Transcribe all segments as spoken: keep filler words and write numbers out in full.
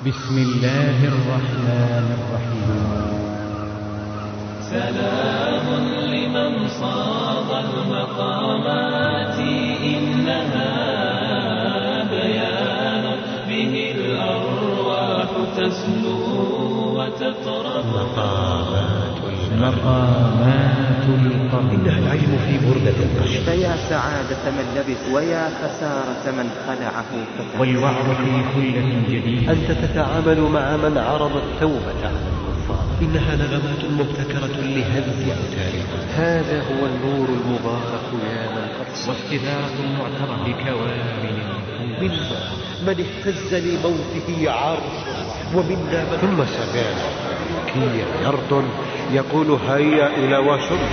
بسم الله الرحمن الرحيم. سلام لمن صاد المقامات، إنها بيان به الأرواح تسلو وتطرب. مقامات القرن، إنها العلم في بردة القشر. فيا سعادة من لبث ويا خسارة من خلعه فتح. والوعظ في خلة جديدة. أنت تتعامل مع من عرض التوبة على الكفار. إنها نغمات مبتكرة لهز أوتارها. هذا هو النور المبارك يا من قد واستذاعة معتبرة لكوامن منا من اهتز لموته عرش، ومنا من ثم سجان كي يرد يقول هيا إلى وشرب.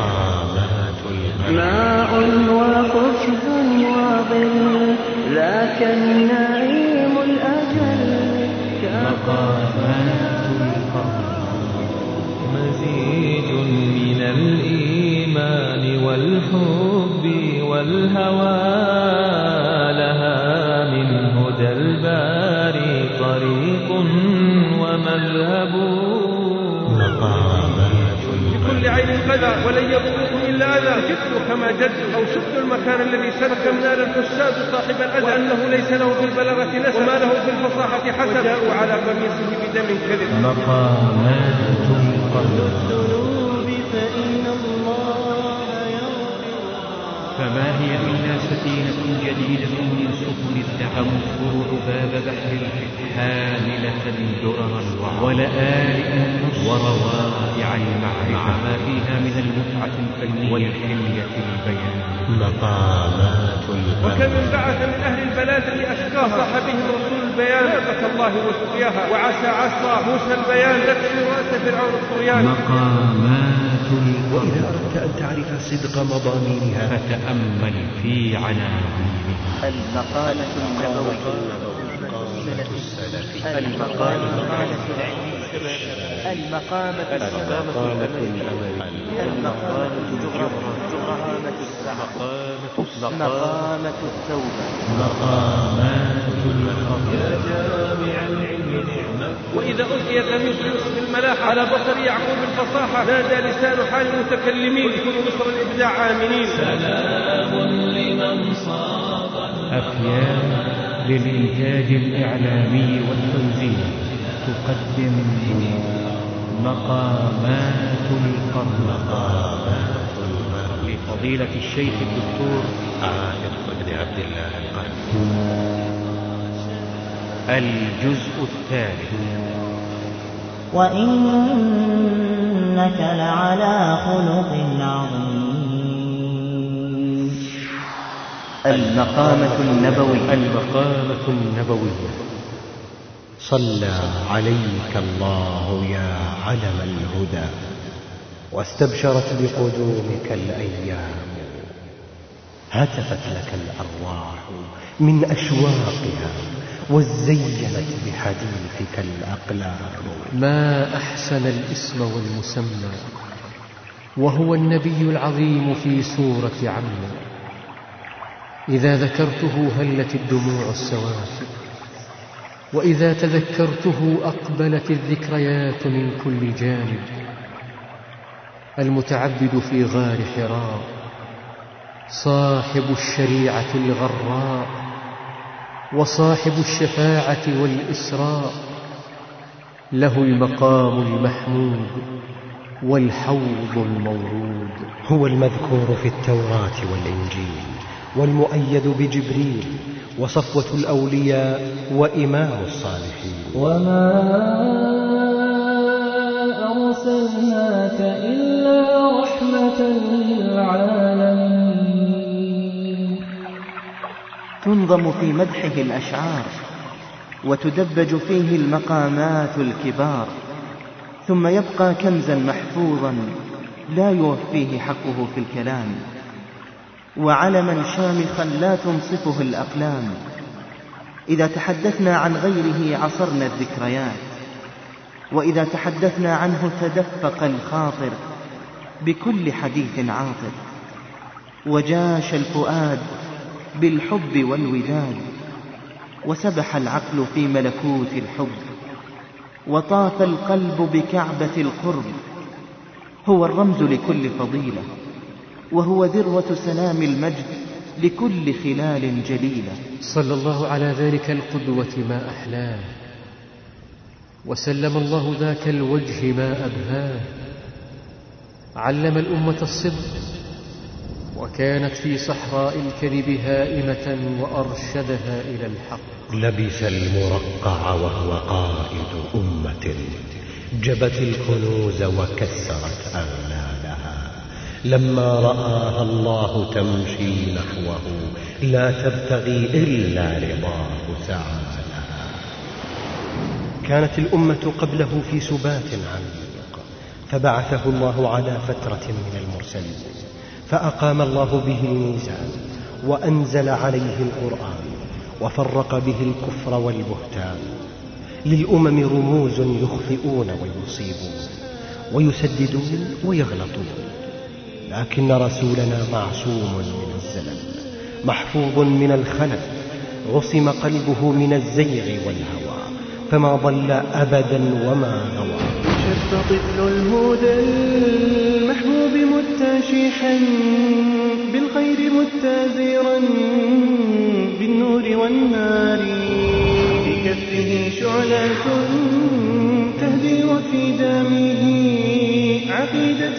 ماء وخبز وظل ذاك النعيم الأجل. مقامات القرن، مزيج من الإيمان والحب والهوى، لها من هدى الباري طريق ومذهب. لكل عين قذى ولن يضركم إلا أذى. جد كما جد أو شد المكان الذي سلك من نار الفساد صاحب الأذى، وأنه ليس له في البلاغة نسب وما له في الفصاحة حسب، وجاءوا على قميصه بدم كذب. مقامات القرن. فما هي إلا سفينة جديدة من سفن الدهر تمر عباب بحر الفكر، حاملة درر الوعظ ولآلئ النصر وروائع المعرفة، ما فيها من المتعة الفنية والحلية البيان. مقامات القرن. وكم من بعث من أهل البلادة أشقاها، صح بهم رسول البيان نعمة الله وسقياها، وعسى عصا موسى البيان تكفي رأس فرعون الطغيان. مقامات القرن. وإذا أردت أن تعرف صدق مضامينها فتأمل في عناوينها. المقالة النبوية، المقالة المقامة المقامة جرامة السعة، مقامة التوبة، مقامات القرن. يا جامع العلم نعمة. وإذا ألقي قميص يوسف الملاحة على بصر يعقوب الفصاحة، نادى لسان حال المتكلمين ادخلوا مصر الإبداع آمنين. سلام لمن صاد أفيام للإنتاج الإعلامي والتوزيع تقدم مقامات القرن لفضيلة الشيخ الدكتور عائد بن عبد الله القرن. الجزء الثالث. وإنك لعلى خلق عظيم. المقامة النبوية. المقامة النبوية. صلى عليك الله يا علم الهدى، واستبشرت بقدومك الأيام، هتفت لك الأرواح من أشواقها، وزينت بحديثك الأقلام. ما أحسن الاسم والمسمى، وهو النبي العظيم في سورة عمه. إذا ذكرته هلت الدموع السوافي، وإذا تذكرته أقبلت الذكريات من كل جانب. المتعبد في غار حراء، صاحب الشريعة الغراء، وصاحب الشفاعة والإسراء، له المقام المحمود والحوض المورود. هو المذكور في التوراة والإنجيل، والمؤيد بجبريل، وصفوة الأولياء وإمام الصالحين. وما أرسلناك إلا رحمة للعالمين. تنظم في مدحه الأشعار، وتدبج فيه المقامات الكبار، ثم يبقى كنزا محفوظا لا يوفيه حقه في الكلام، وعلما شامخا لا تنصفه الأقلام. إذا تحدثنا عن غيره عصرنا الذكريات، وإذا تحدثنا عنه تدفق الخاطر بكل حديث عاطر، وجاش الفؤاد بالحب والوداد، وسبح العقل في ملكوت الحب، وطاف القلب بكعبة القرب. هو الرمز لكل فضيلة، وهو ذروة سلام المجد لكل خلال جليلة. صلى الله على ذلك القدوة ما أحلاه، وسلم الله ذاك الوجه ما أبهاه. علم الأمة الصدق، وكانت في صحراء الكذب هائمة، وأرشدها إلى الحق. لبس المرقع وهو قائد أمة، جبت الكنوز وكسرت أغلالها. لما رآها الله تمشي نحوه، لا تبتغي إلا رضاه سعالها. كانت الأمة قبله في سبات عميق، فبعثه الله على فترة من المرسلين، فأقام الله به الميزان، وأنزل عليه القرآن، وفرق به الكفر والبهتان. للأمم رموز يخطئون ويصيبون، ويسددون ويغلطون، لكن رسولنا معصوم من الزلل، محفوظ من الخلل، عصم قلبه من الزيغ والهوى، فما ضل أبدا وما غوى. شب طفل الهدى المحبوب متشحا بالخير متازرا بالنور والنار، في كفه شعلة تهدي وفي دمه عقيدة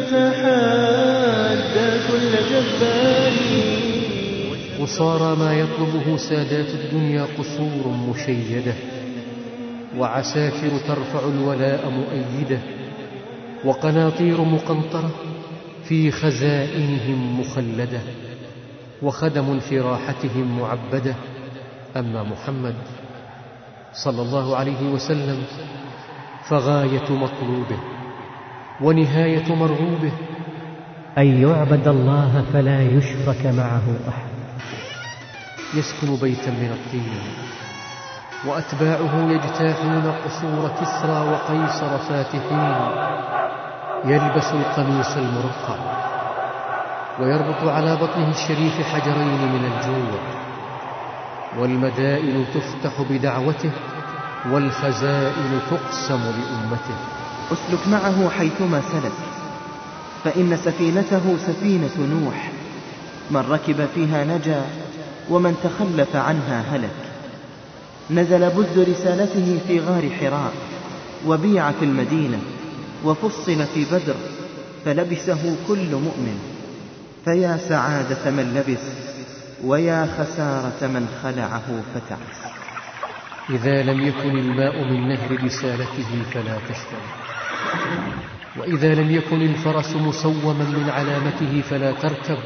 تتحدى كل جبار. وصار ما يطلبه سادات الدنيا قصور مشيدة، وعساكر ترفع الولاء مؤيدة، وقناطير مقنطرة في خزائنهم مخلدة، وخدم في راحتهم معبدة. أما محمد صلى الله عليه وسلم فغاية مطلوبه ونهاية مرغوبه أن يعبد الله فلا يشرك معه أحد. يسكن بيتا من الطين، وأتباعه يجتاحون قصور كسرى وقيصر فاتحين. يلبس القميص المرقع، ويربط على بطنه الشريف حجرين من الجوع، والمدائن تفتح بدعوته، والخزائن تقسم لأمته. اسلك معه حيثما سلك، فإن سفينته سفينة نوح، من ركب فيها نجا، ومن تخلف عنها هلك. نزل بذ رسالته في غار حراء، وبيع في المدينة، وفصل في بدر، فلبسه كل مؤمن. فيا سعادة من لبس، ويا خسارة من خلعه فتعس. إذا لم يكن الماء من نهر رسالته فلا تشرب، وإذا لم يكن الفرس مسوما من علامته فلا تركب.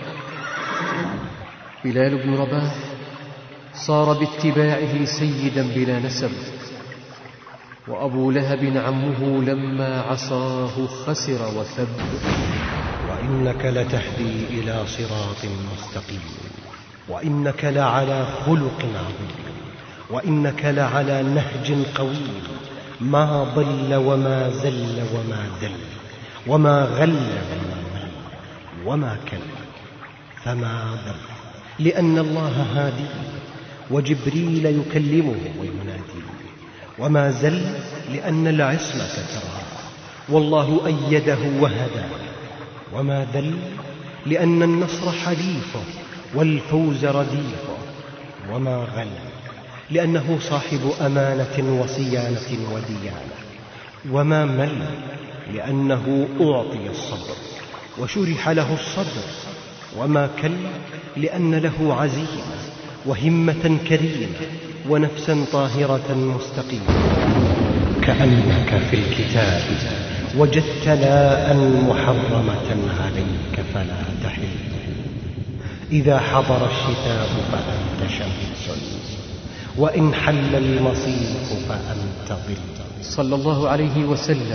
بلال بن رباح صار باتباعه سيدا بلا نسب، وأبو لهب عمه لما عصاه خسر وثب. وإنك لتهدي إلى صراط مستقيم، وإنك لعلى خلق عظيم، وإنك لعلى نهج قويم. ما ضل وما زل وما دل، وما غل وما مل، وما كل، فما ضل لأن الله هادي، وجبريل يكلمه ويناديه. وما زل لأن العصمة تراه، والله أيده وهداه. وما ذل لأن النصر حليفه، والفوز رديفه. وما غل لأنه صاحب أمانة وصيانة وديانة. وما مل لأنه أعطي الصبر وشرح له الصدر. وما كل لأن له عزيمة وهمة كريمة ونفسا طاهرة مستقيمة. كأنك في الكتاب وجدت لاء محرمة عليك فلا تحل. إذا حضر الشتاء فأنت شمس، وإن حل المصيف فأنت ظل. صلى الله عليه وسلم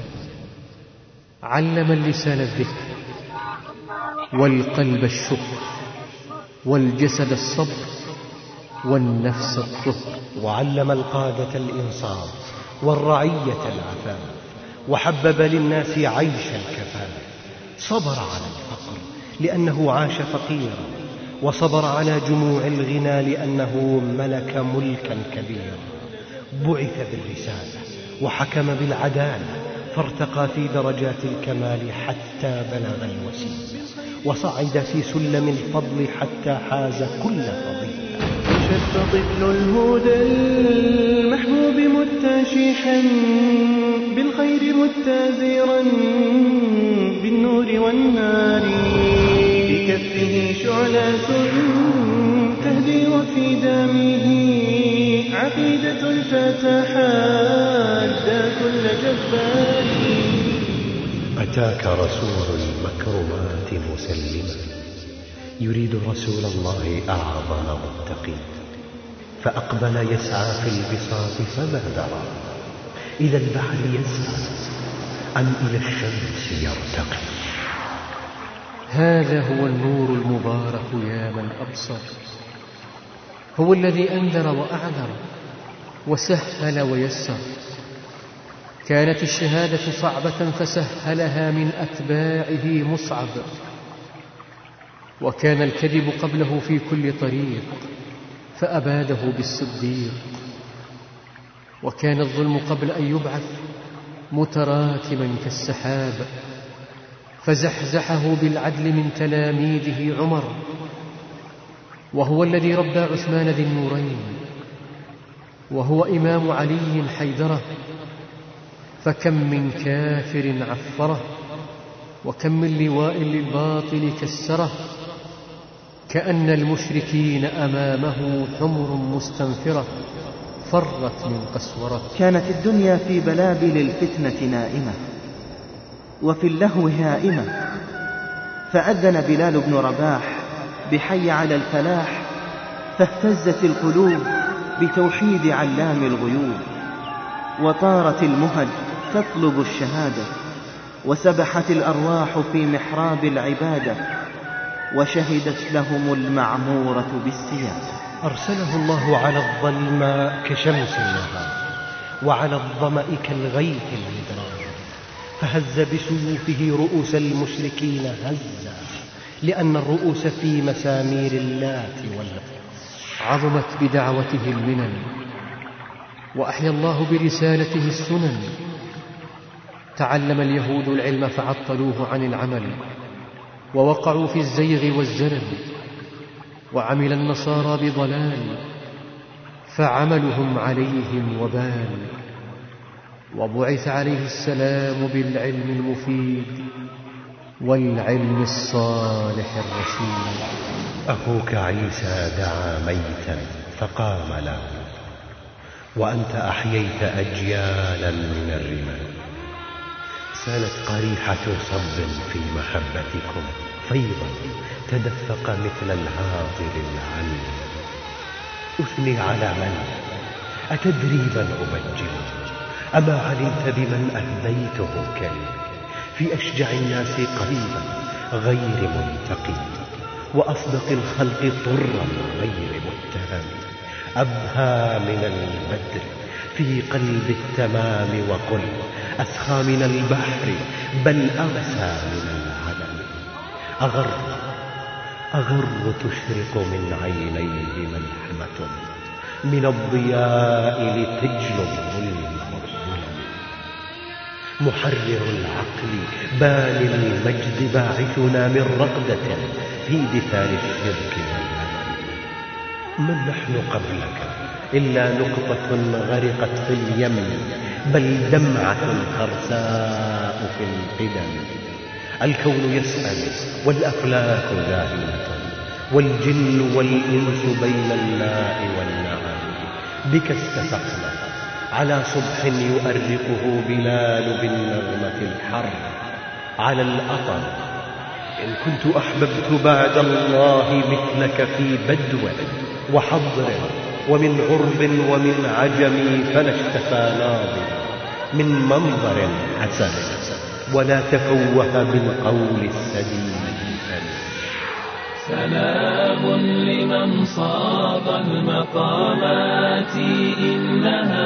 علم اللسان الذكر، والقلب الشكر، والجسد الصبر، والنفس الطهر. وعلم القادة الإنصاف، والرعية العفاف، وحبب للناس عيش الكفاف. صبر على الفقر لأنه عاش فقيرا، وصبر على جموع الغنى لأنه ملك ملكا كبيرا. بعث بالرسالة وحكم بالعدالة، فارتقى في درجات الكمال حتى بلغ الوسيلة، وصعد في سلم الفضل حتى حاز كل فضيلة. شب طفل الهدى المحبوب متاشحا بالخير متازرا بالنور والنار، بكفه شعلة تهدي وفي دمه عقيدة الفتى حادى كل جبار. أتاك رسول المكرمات مسلما يريد رسول الله أعظم متقي، فأقبل يسعى في البساط فما درى إلى البحر يسعى أم إلى الشمس يرتقي. هذا هو النور المبارك يا من أبصر، هو الذي أنذر وأعذر وسهل ويسر. كانت الشهادة صعبة فسهلها من أتباعه مصعب، وكان الكذب قبله في كل طريق فأباده بالصديق، وكان الظلم قبل أن يبعث متراكما كالسحاب فزحزحه بالعدل من تلاميذه عمر، وهو الذي ربى عثمان ذي النورين، وهو إمام علي حيدره، فكم من كافر عفره، وكم من لواء للباطل كسره، كأن المشركين أمامه حمر مستنفرة فرت من قسورة. كانت الدنيا في بلابل الفتنة نائمة وفي اللهو هائمة، فأذن بلال بن رباح بحي على الفلاح، فاهتزت القلوب بتوحيد علام الغيوب، وطارت المهج تطلب الشهادة، وسبحت الأرواح في محراب العبادة، وشهدت لهم المعمورة بالسيادة. أرسله الله على الظلماء كشمس النهار، وعلى الظمأ كالغيث المدرار، فهز بسيوفه رؤوس المشركين هزا، لأن الرؤوس في مسامير اللات والعزى. عظمت بدعوته المنن، وأحيا الله برسالته السنن. تعلم اليهود العلم فعطلوه عن العمل، ووقعوا في الزيغ والزلل، وعمل النصارى بضلال فعملهم عليهم وبال، وبعث عليه السلام بالعلم المفيد والعلم الصالح الرشيد. أخوك عيسى دعا ميتا فقام له، وأنت أحييت أجيالا من الرمال. سالت قريحة صب في محبتكم فيضا تدفق مثل الهاطل العلم. أثني على من؟ أتدري من أبجل؟ أما علمت بمن أهديته كلمة؟ في أشجع الناس قلبا غير منتقم، وأصدق الخلق طرا غير متهم. أبهى من البدر في قلب التمام، وقل أسخى من البحر بل أغسى من العدم. أغر أغر تشرق من عينيه ملحمة من الضياء لتجلو الظلم والظلم. محرر العقل بان المجد باعثنا من رقدة في دثار الشرك والهدم. من نحن قبلك إلا نقطة غرقت في اليم، بل دمعة خرساء في القدم. الكون يسأل والأفلاك ذاهلة، والجن والإنس بين اللاء والنعم. بك استفقنا على صبح يؤرقه بلال بالنغمة الحر على الأطر. إن كنت أحببت بعد الله مثلك في بدو وحضر ومن غرب ومن عجم، فلا اشتفى ناظر من منظر حسن ولا تفوه بالقول السديد. سلام لمن صاغ المقامات، إنها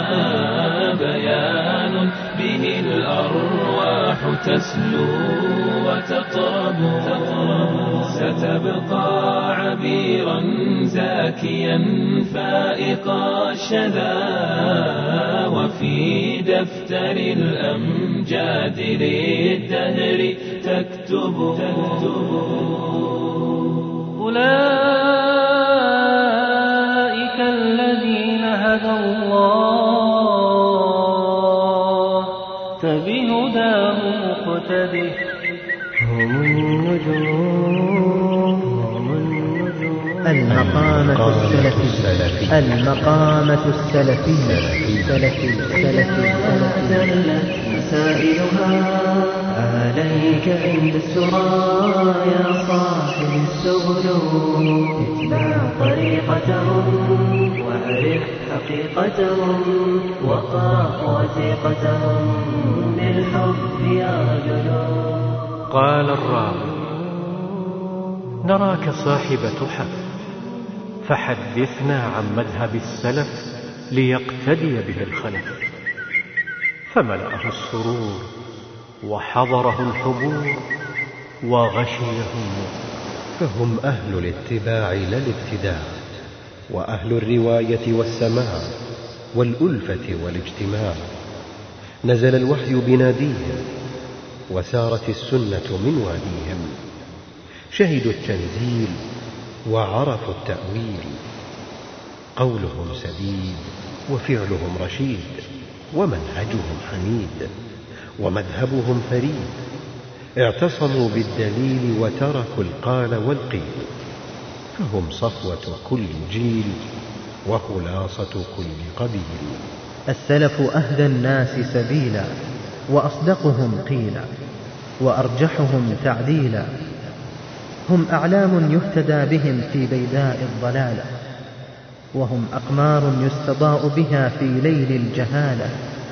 بيان به الأرواح تسلو وتطرب. ستبقى عبيرا زاكيا فائق الشذا، وفي دفتر الأمجاد للدهر تكتب. أولئك الذين هدى الله فبهداه مقتده. هم النجوم هم النجوم. المقامة السلفية المقامة السلفية سلفي سلفي زلت مسائلها عليك عند السرى يا صاحب السبل. اتبع طريقتهم واعرف حقيقتهم وطاق وثيقتهم بالحب يا رجل. قال الراوي: نراك صاحب تحف، فحدثنا عن مذهب السلف ليقتدي به الخلف. فملأه السرور وحضره الحبور وغشيه النور. فهم أهل الاتباع لا الابتداع، وأهل الرواية والسماع والألفة والاجتماع. نزل الوحي بناديهم وسارت السنة من واديهم. شهدوا التنزيل وعرفوا التأويل. قولهم سديد وفعلهم رشيد، ومنهجهم حميد ومذهبهم فريد. اعتصموا بالدليل وتركوا القال والقيل. فهم صفوة كل جيل وخلاصة كل قبيل. السلف أهدى الناس سبيلا، وأصدقهم قيلا، وأرجحهم تعديلا. هم أعلام يهتدى بهم في بيداء الضلالة، وهم أقمار يستضاء بها في ليل الجهالة.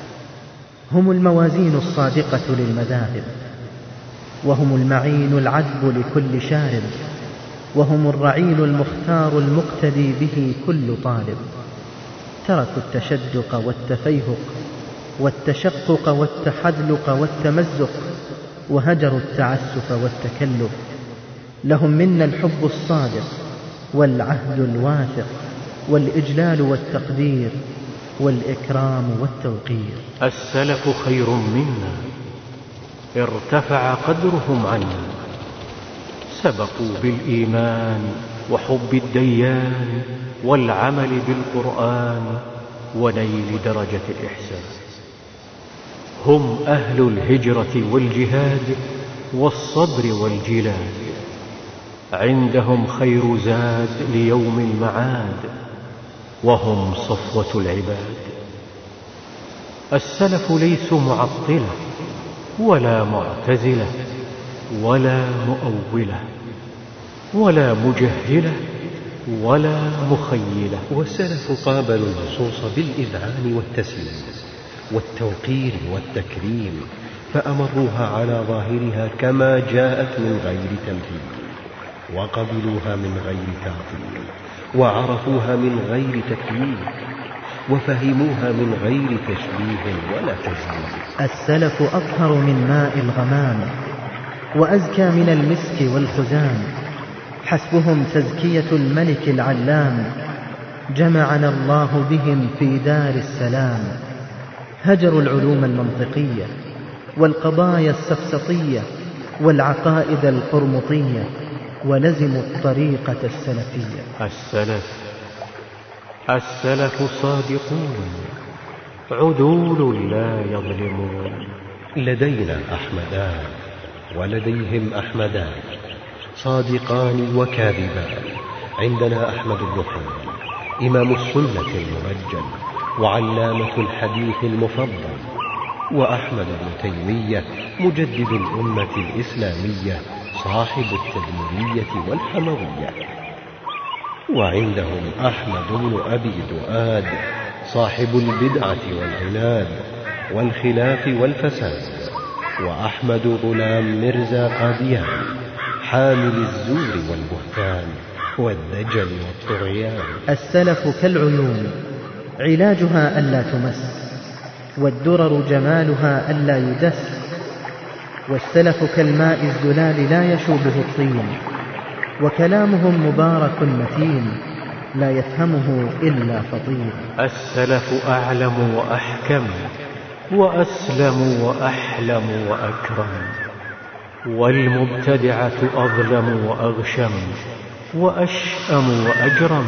هم الموازين الصادقة للمذاهب، وهم المعين العذب لكل شارب، وهم الرعيل المختار المقتدي به كل طالب. تركوا التشدق والتفيهق والتشقق والتحذلق والتمزق، وهجروا التعسف والتكلف. لهم منا الحب الصادق والعهد الواثق والإجلال والتقدير والإكرام والتوقير. السلف خير منا، ارتفع قدرهم عنا. سبقوا بالإيمان وحب الديان والعمل بالقرآن ونيل درجة الإحسان. هم أهل الهجرة والجهاد والصبر والجلاد. عندهم خير زاد ليوم المعاد، وهم صفوة العباد. السلف ليسوا معطلة ولا معتزلة ولا مؤولة ولا مجهلة ولا مخيلة. والسلف قابلوا النصوص بالإذعان والتسليم والتوقير والتكريم، فأمروها على ظاهرها كما جاءت من غير تمثيل، وقبلوها من غير تعطيل، وعرفوها من غير تكييف، وفهموها من غير تشبيه ولا تزيين. السلف أطهر من ماء الغمام، وأزكى من المسك والخزام. حسبهم تزكية الملك العلام، جمعنا الله بهم في دار السلام. هجروا العلوم المنطقية والقضايا السفسطية والعقائد القرمطية، ولزموا الطريقة السلفية. السلف السلف صادقون عدول لا يظلمون. لدينا أحمدان ولديهم أحمدان، صادقان وكاذبان. عندنا أحمد بن حنبل إمام السنة المبجل وعلامة الحديث المفضل، وأحمد بن تيمية مجدد الأمة الإسلامية صاحب التدمرية والحموية. وعندهم أحمد بن أبي دؤاد صاحب البدعة والعناد والخلاف والفساد، وأحمد غلام مرزا قاديان حامل الزور والبهتان والدجل والطغيان. السلف كالعيون علاجها ألا تمس، والدرر جمالها ألا يدس. والسلف كالماء الزلال لا يشوبه الطين، وكلامهم مبارك متين لا يفهمه إلا فطين. السلف أعلم وأحكم وأسلم وأحلم وأكرم، والمبتدعة أظلم وأغشم وأشأم وأجرم.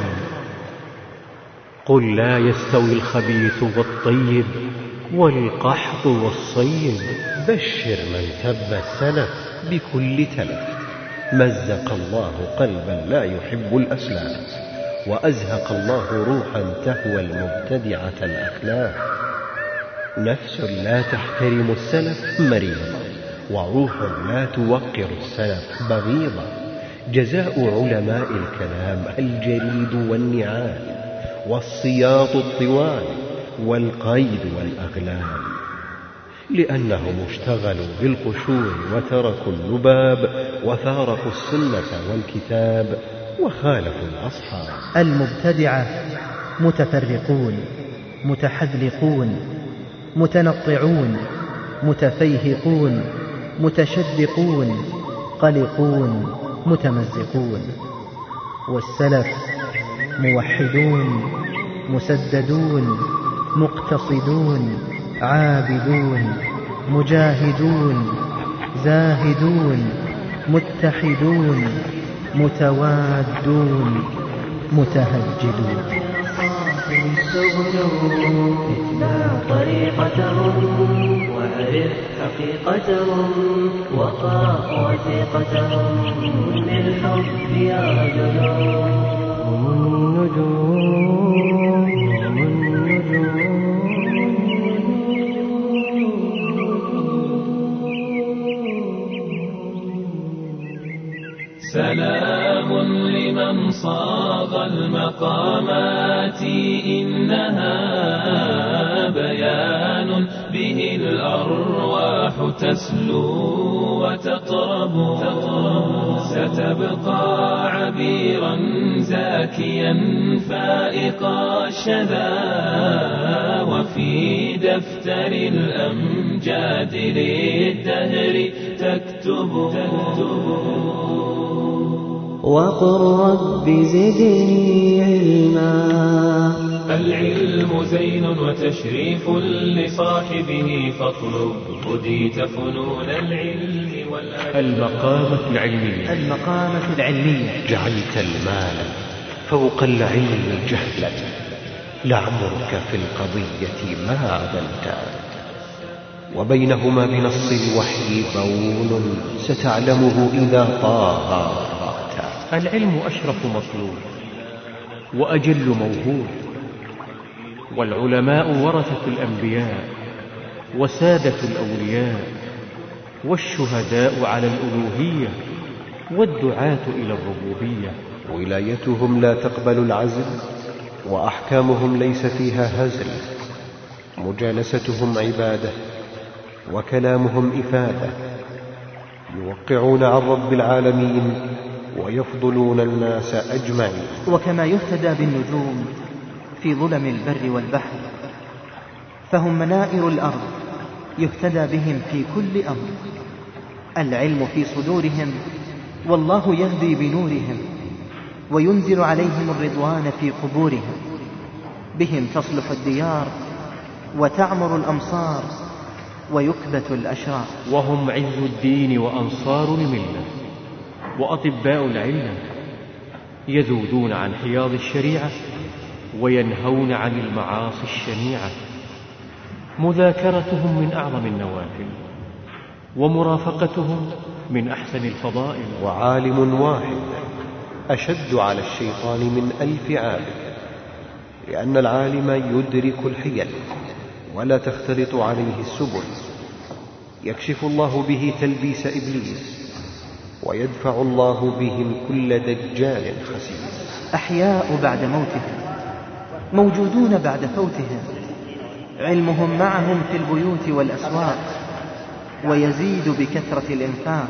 قل لا يستوي الخبيث والطيب والقحط والصيب. بشر من تب السلف بكل تلف. مزق الله قلبا لا يحب الأسلاف، وأزهق الله روحا تهوى المبتدعة الأخلاف. نفس لا تحترم السلف مريضة، وروح لا توقر السلف بغيضة. جزاء علماء الكلام الجريد والنعال، والسياط الطوال والقيد والأغلال، لأنهم اشتغلوا بالقشور وتركوا اللباب، وفارقوا السنة والكتاب وخالفوا الأصحاب. المبتدعة متفرقون متحذلقون متنطعون متفيهقون متشدقون قلقون متمزقون. والسلف موحدون مسددون مقتصدون عابدون مجاهدون زاهدون متحدون متوادون متهجدون. اتبع طريقتهم وعرف حقيقتهم وقاء وثيقتهم للحب يعدلون. هم النجوم هم النجوم. سلام لمن صاغ المقامات، إنها بيان به الأرواح تسلو وتطرب. ستبقى عبيرا زاكيا فائق الشذا، وفي دفتر الأمجاد للدهر تكتب. وقل رب زدني علما. العلم زين وتشريف لصاحبه، فاطلب هديت فنون العلم والأدب. المقامة العلمية. المقامة العلمية. جعلت المال فوق العلم جهلا، لعمرك في القضية ما عدلت، وبينهما بنص الوحي بون ستعلمه إذا طاغى رأت. العلم أشرف مطلوب وأجل موهوب، والعلماء ورثة الأنبياء وسادة الأولياء، والشهداء على الألوهية والدعاة إلى الربوبية. ولايتهم لا تقبل العزل، وأحكامهم ليس فيها هزل. مجالستهم عبادة، وكلامهم إفادة. يوقعون عن رب العالمين، ويفضلون الناس أجمعين. وكما يهتدى بالنجوم في ظلم البر والبحر، فهم منائر الأرض يهتدى بهم في كل أمر. العلم في صدورهم، والله يهدي بنورهم، وينزل عليهم الرضوان في قبورهم. بهم تصلح الديار وتعمر الأمصار ويكبت الأشرار. وهم عز الدين وأنصار الملة وأطباء العلة، يذودون عن حياض الشريعة وينهون عن المعاصي الشنيعة. مذاكرتهم من أعظم النوافل، ومرافقتهم من أحسن الفضائل. وعالم واحد أشد على الشيطان من ألف عابد، لأن العالم يدرك الحيل ولا تختلط عليه السبل. يكشف الله به تلبيس إبليس، ويدفع الله بهم كل دجال خسيس. أحياء بعد موتهم، موجودون بعد فوتهم. علمهم معهم في البيوت والأسواق، ويزيد بكثرة الإنفاق.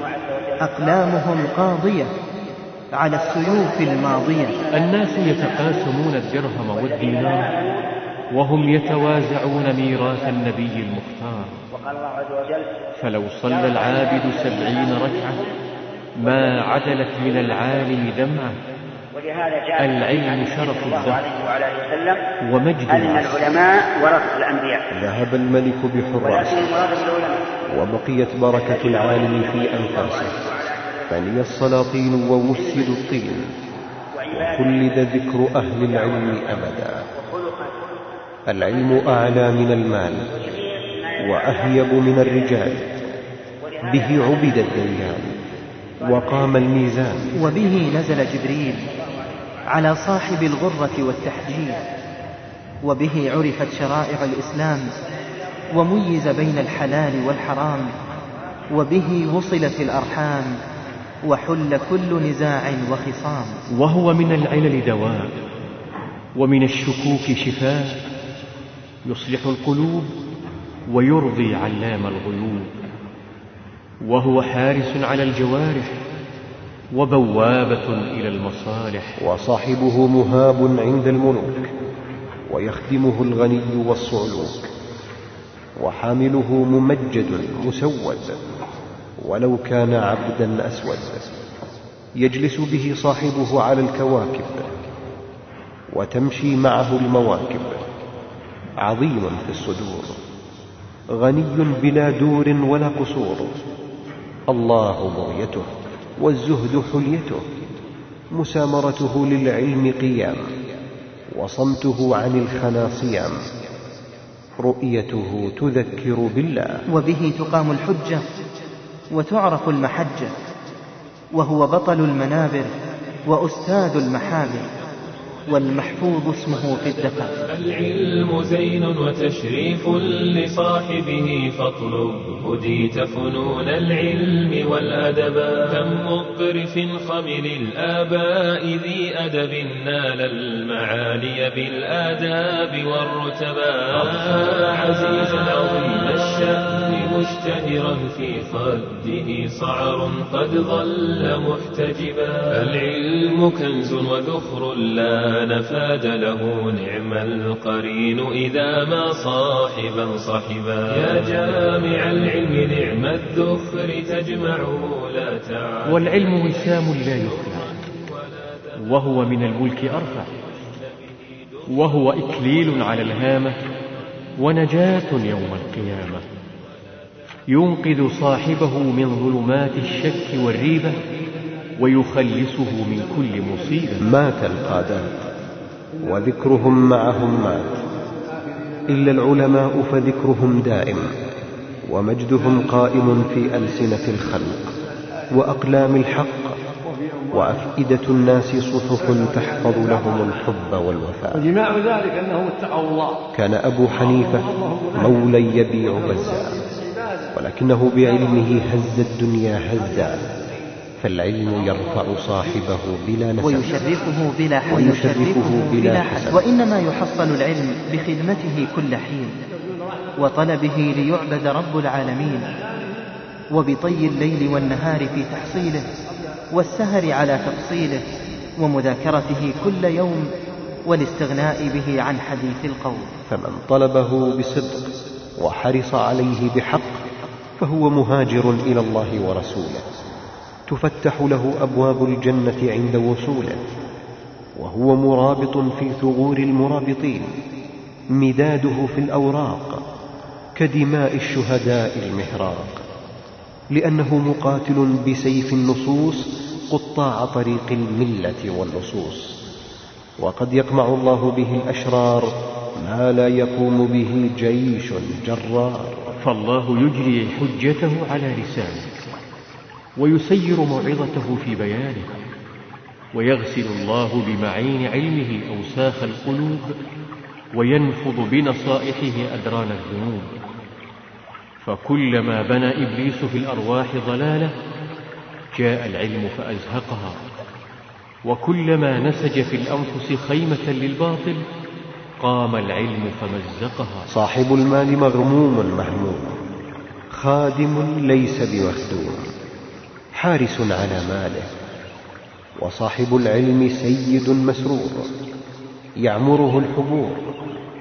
أقلامهم قاضية على السيوف الماضية. الناس يتقاسمون الدرهم والدينار، وهم يتوازعون ميراث النبي المختار. فلو صلى العابد سبعين ركعة ما عدلت من العالم دمعة. العلم شرف الدهر ومجد أن العلماء ورثة الأنبياء. ذهب الملك بحراسه وبقيت بركة العالم في أنفاسه، فني السلاطين ووسدوا الطين، وخلد ذكر أهل العلم أبدا. العلم أعلى من المال وأهيب من الرجال، به عبد الديان وقام الميزان، وبه نزل جبريل على صاحب الغرة والتحجيل، وبه عرفت شرائع الإسلام وميز بين الحلال والحرام، وبه وصلت الأرحام وحل كل نزاع وخصام. وهو من العلل دواء ومن الشكوك شفاء، يصلح القلوب ويرضي علام الغيوب. وهو حارس على الجوارح وبوابة إلى المصالح. وصاحبه مهاب عند الملوك، ويخدمه الغني والصعلوك، وحامله ممجد مسود ولو كان عبدا أسود. يجلس به صاحبه على الكواكب وتمشي معه المواكب. عظيم في الصدور، غني بلا دور ولا قصور. الله بغيته والزهد حليته، مسامرته للعلم قيام، وصمته عن الخنا صيام. رؤيته تذكر بالله، وبه تقام الحجة وتعرف المحجة. وهو بطل المنابر وأستاذ المحابر، والمحفوظ اسمه في الدفع. العلم زين وتشريف لصاحبه، فاطلب هديت فنون العلم والأدبا. كم مقرف خمل الآباء ذي أدب، نال المعالي بالآداب والرتبا. أضحى عزيزا عظيم الشأن مشتهرا، في خده صعر قد ظل محتجبا. العلم كنز وذخر لا نفاد له، نعم القرين إذا ما صاحبا صحبا. يا جامع العلم نعم الذخر تجمعه لا تعب. والعلم وسام لا يخلع، وهو من الملك أرفع، وهو إكليل على الهامة ونجاة يوم القيامة. ينقذ صاحبه من ظلمات الشك والريبة، ويخلصه من كل مصيبة. مات القادات وذكرهم معهم مات، إلا العلماء فذكرهم دائم، ومجدهم قائم في ألسنة الخلق وأقلام الحق، وأفئدة الناس صحف تحفظ لهم الحب والوفاء. وجماع ذلك أنهم اتقوا الله. كان أبو حنيفة مولى يبيع بزا، ولكنه بعلمه هز الدنيا هزا. فالعلم يرفع صاحبه بلا نسب، ويشرفه بلا حسد، ويشرفه بلا حسد. وإنما يحصل العلم بخدمته كل حين، وطلبه ليعبد رب العالمين، وبطي الليل والنهار في تحصيله، والسهر على تفصيله، ومذاكرته كل يوم، والاستغناء به عن حديث القوم. فمن طلبه بصدق وحرص عليه بحق، فهو مهاجر إلى الله ورسوله، تفتح له أبواب الجنة عند وصوله، وهو مرابط في ثغور المرابطين، مداده في الأوراق كدماء الشهداء المهراق، لأنه مقاتل بسيف النصوص قطاع طريق الملة واللصوص. وقد يقمع الله به الأشرار ما لا يقوم به جيش جرار. فالله يجري حجته على لسانه، ويسير موعظته في بيانه، ويغسل الله بمعين علمه أوساخ القلوب، وينفض بنصائحه أدران الذنوب. فكلما بنى إبليس في الأرواح ضلالة، جاء العلم فأزهقها، وكلما نسج في الأنفس خيمة للباطل، قام العلم فمزقها. صاحب المال مغموم مهموم، خادم ليس بمخدوم، حارس على ماله. وصاحب العلم سيد مسرور، يعمره الحبور.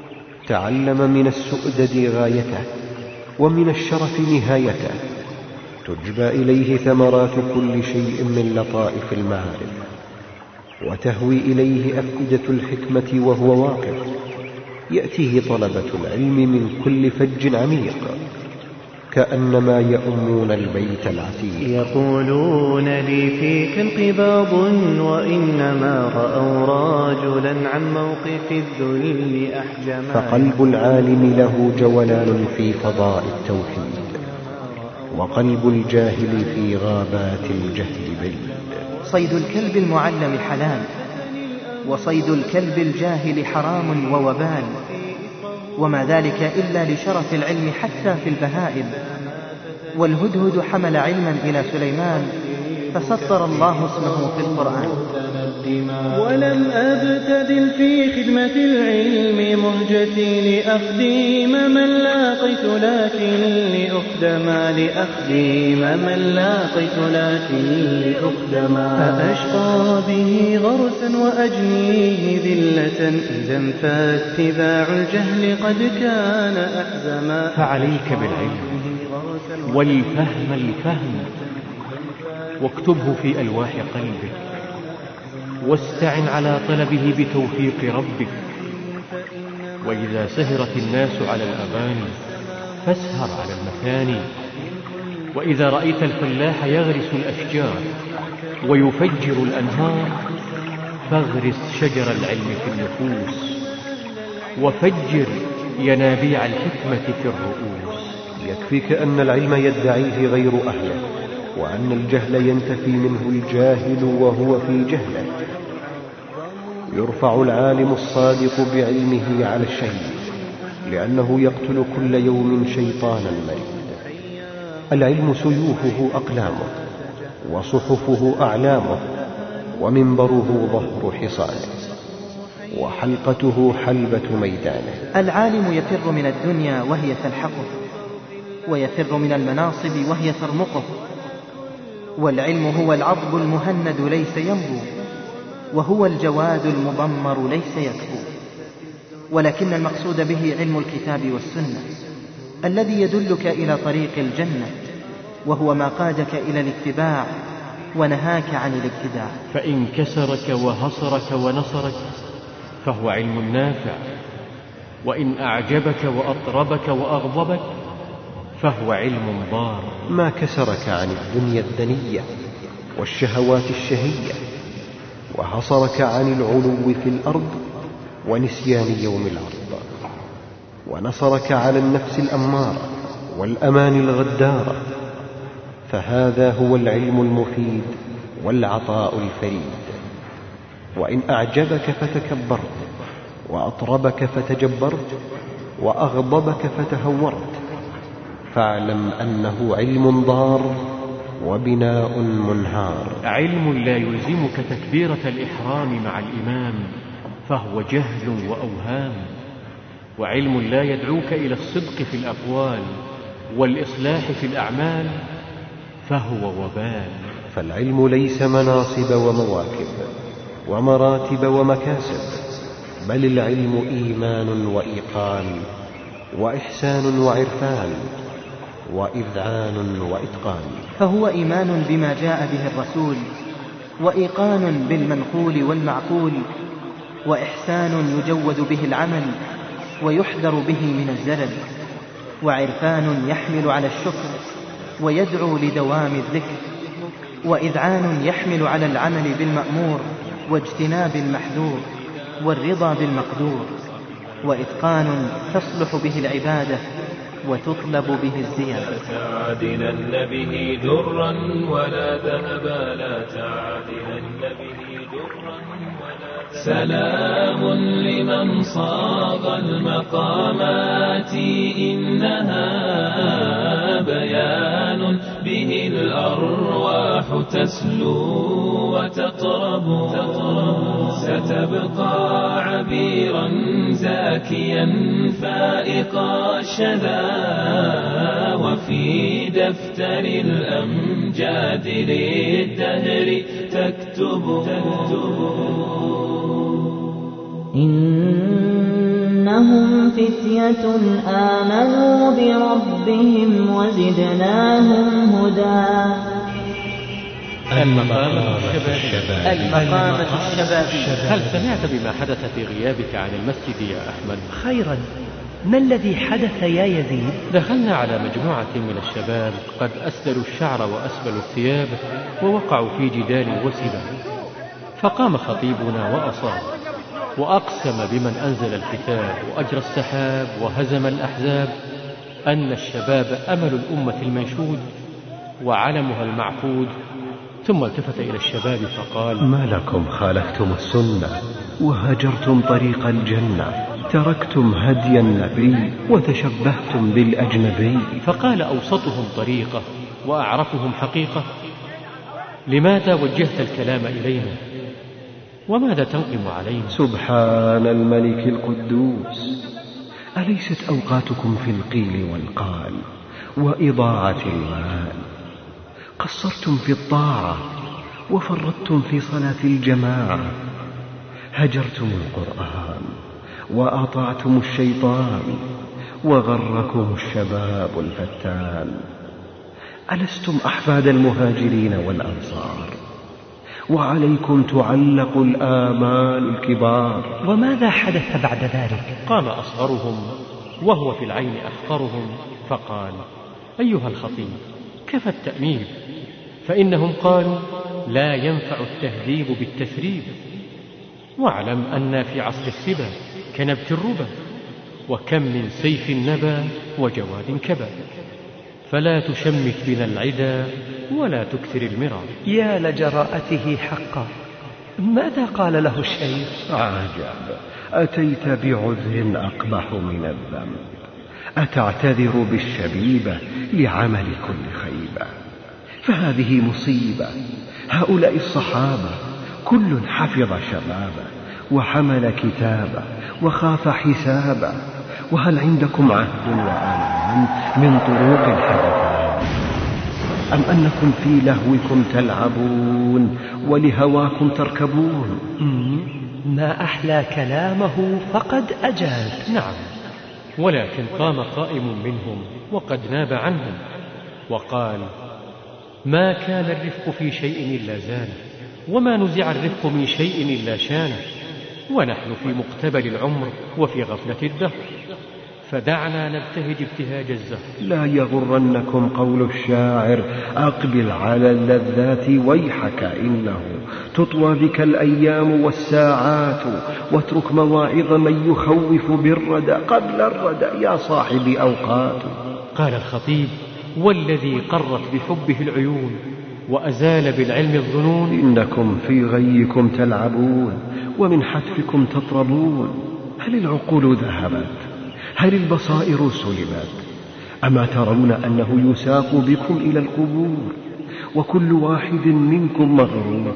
تعلم من السؤدد غايته، ومن الشرف نهايته، تجبى إليه ثمرات كل شيء من لطائف المعارف، وتهوي إليه أفئدة الحكمة وهو واقف. يأتيه طلبة العلم من كل فج عميق كأنما يؤمون البيت العتيق. يقولون لي فيك انقباض وإنما رأوا رجلا عن موقف الذل أحجما. فقلب العالم له جولان في فضاء التوحيد، وقلب الجاهل في غابات الجهل بعيد. صيد الكلب المعلم حلال، وصيد الكلب الجاهل حرام ووبال، وما ذلك إلا لشرف العلم حتى في البهائم. والهدهد حمل علما إلى سليمان فسطر الله اسمه في القرآن. ولم أبتدل في خدمة العلم مهجتي لأخدم من لاقيت لكن لأخدم لأخدم من لاقيت لكن لأخدم. فأشقى به غرسا وأجنيه ذلة إذا فاتباع الجهل قد كان أحزما. فعليك بالعلم والفهم الفهم، واكتبه في ألواح قلبك، واستعن على طلبه بتوفيق ربك. وإذا سهرت الناس على الأغاني فاسهر على المثاني. وإذا رأيت الفلاح يغرس الأشجار ويفجر الأنهار فاغرس شجر العلم في النفوس، وفجر ينابيع الحكمة في الرؤوس. يكفيك أن العلم يدعيه غير أهله، وأن الجهل ينتفي منه الجاهل وهو في جهله. يرفع العالم الصادق بعلمه على الشهيد، لأنه يقتل كل يوم شيطانا مريد. العلم سيوفه أقلامه، وصحفه أعلامه، ومنبره ظهر حصانه، وحلقته حلبة ميدانه. العالم يفر من الدنيا وهي تلحقه، ويفر من المناصب وهي ترمقه. والعلم هو العضب المهند ليس ينبو، وهو الجواد المضمر ليس يكفو. ولكن المقصود به علم الكتاب والسنة الذي يدلك إلى طريق الجنة، وهو ما قادك إلى الاتباع ونهاك عن الابتداع. فإن كسرك وهصرك ونصرك فهو علم نافع، وإن أعجبك وأطربك وأغضبك فهو علم ضار. ما كسرك عن الدنيا الدنية والشهوات الشهية، وحصرك عن العلو في الأرض ونسيان يوم العرض، ونصرك على النفس الأمارة والأمان الغدارة، فهذا هو العلم المفيد والعطاء الفريد. وإن أعجبك فتكبرت، وأطربك فتجبرت، وأغضبك فتهورت، فاعلم أنه علم ضار وبناء منهار. علم لا يلزمك تكبيرة الإحرام مع الإمام فهو جهل وأوهام، وعلم لا يدعوك إلى الصدق في الأقوال والإصلاح في الأعمال فهو وبال. فالعلم ليس مناصب ومواكب ومراتب ومكاسب، بل العلم إيمان وإيقان وإحسان وعرفان وإذعان وإتقان. فهو إيمان بما جاء به الرسول، وإيقان بالمنقول والمعقول، وإحسان يجود به العمل ويحذر به من الزلل، وعرفان يحمل على الشكر ويدعو لدوام الذكر، وإذعان يحمل على العمل بالمأمور واجتناب المحذور والرضا بالمقدور، وإتقان تصلح به العبادة وتطلب به الزيادة. تعدلن به درا ولا ذهبا، لا تعدلن به درا ولا. سلام لمن صاغ المقامات، إنها بيان به الأرواح تسلو وتطرب. ستبقى عبيرا زاكيا فائق الشذا، وفي دفتر الأمجاد للدهر تكتب. إن إنهم فتية آمنوا بربهم وزدناهم هدى. المقامة الشباب. المقامة الشباب. هل سمعت بما حدث في غيابك عن المسجد يا أحمد؟ خيرا، ما الذي حدث يا يزيد؟ دخلنا على مجموعة من الشباب قد أسدلوا الشعر وأسبلوا الثياب ووقعوا في جدال وسبا، فقام خطيبنا وأصاب وأقسم بمن أنزل الكتاب وأجرى السحاب وهزم الأحزاب أن الشباب أمل الأمة المنشود وعلمها المعقود. ثم التفت إلى الشباب فقال: ما لكم خالفتم السنة وهجرتم طريق الجنة، تركتم هدي النبي وتشبهتم بالأجنبي. فقال أوسطهم طريقة وأعرفهم حقيقة: لماذا وجهت الكلام إلينا وماذا تنقم علينا؟ سبحان الملك القدوس، أليست أوقاتكم في القيل والقال وإضاعة المال؟ قصرتم في الطاعة وفرطتم في صلاة الجماعة، هجرتم القرآن وأطعتم الشيطان وغركم الشباب الفتان. ألستم أحفاد المهاجرين والأنصار وعليكم تعلق الآمال الكبار؟ وماذا حدث بعد ذلك؟ قام أصغرهم وهو في العين أخطرهم فقال: أيها الخطيب، كفى التأميل، فإنهم قالوا لا ينفع التهذيب بالتثريب، واعلم أن في عصر السبا كنبت الربا، وكم من سيف نبا وجواد كبا، فلا تشمت بنا العدا ولا تكثر المرا. يا لجراءته حقا، ماذا قال له الشيخ؟ عجب، أتيت بعذر أقبح من الذنب، أتعتذر بالشبيبة لعمل كل خيبة، فهذه مصيبة. هؤلاء الصحابة كل حفظ شبابه وحمل كتابه وخاف حسابه، وهل عندكم عهد وأمان من طرق الحدثان، أم أنكم في لهوكم تلعبون ولهواكم تركبون؟ ما أحلى كلامه فقد أجاب. نعم، ولكن قام قائم منهم وقد ناب عنهم وقال: ما كان الرفق في شيء إلا زانه، وما نزع الرفق من شيء إلا شانه، ونحن في مقتبل العمر وفي غفلة الدهر، فدعنا نبتهج ابتهاج الزهر. لا يغرنكم قول الشاعر: أقبل على اللذات ويحك، إنه تطوى بك الأيام والساعات، واترك مواعظ من يخوف بالردى قبل الردى يا صاحب أوقات. قال الخطيب: والذي قرت بحبه العيون وأزال بالعلم الظنون، إنكم في غيكم تلعبون ومن حتفكم تطربون. هل العقول ذهبت؟ هل البصائر سلبت؟ أما ترون أنه يساق بكم إلى القبور وكل واحد منكم مغرور؟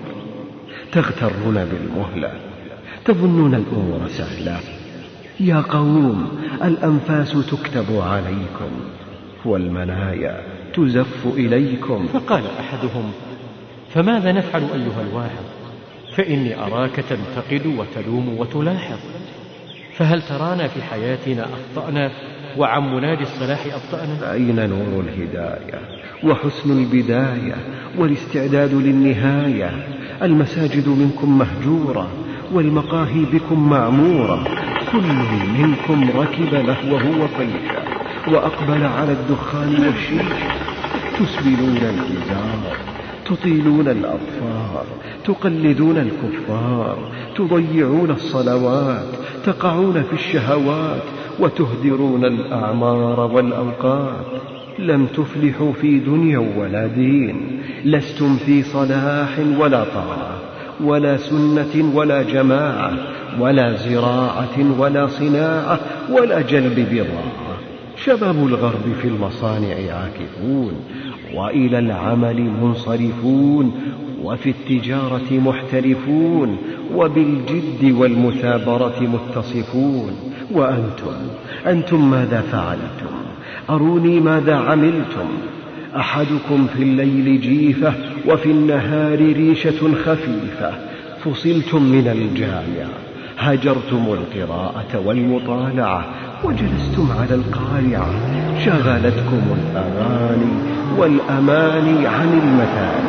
تغترون بالمهلة، تظنون الأمور سهلة. يا قوم، الأنفاس تكتب عليكم والمنايا تزف إليكم. فقال أحدهم: فماذا نفعل أيها الواحد؟ فإني أراك تنتقد وتلوم وتلاحظ، فهل ترانا في حياتنا أخطأنا وعن مناد الصلاح أبطأنا؟ أين نور الهداية وحسن البداية والاستعداد للنهاية؟ المساجد منكم مهجورة والمقاهي بكم معمورة، كل منكم ركب لهوه وفيشا وأقبل على الدخان والشيشة. تسبلون الإزار، تطيلون الأظفار، تقلدون الكفار، تضيعون الصلوات، تقعون في الشهوات، وتهدرون الأعمار والأوقات. لم تفلحوا في دنيا ولا دين، لستم في صلاح ولا طاعة ولا سنة ولا جماعة ولا زراعة ولا صناعة ولا جلب بضاعة. شباب الغرب في المصانع عاكفون وإلى العمل منصرفون، وفي التجارة محترفون، وبالجد والمثابرة متصفون. وأنتم أنتم ماذا فعلتم؟ أروني ماذا عملتم؟ أحدكم في الليل جيفة وفي النهار ريشة خفيفة. فصلتم من الجامع هجرتم القراءة والمطالعة وجلستم على القارعة، شغلتكم الأغاني والأماني عن المثاني،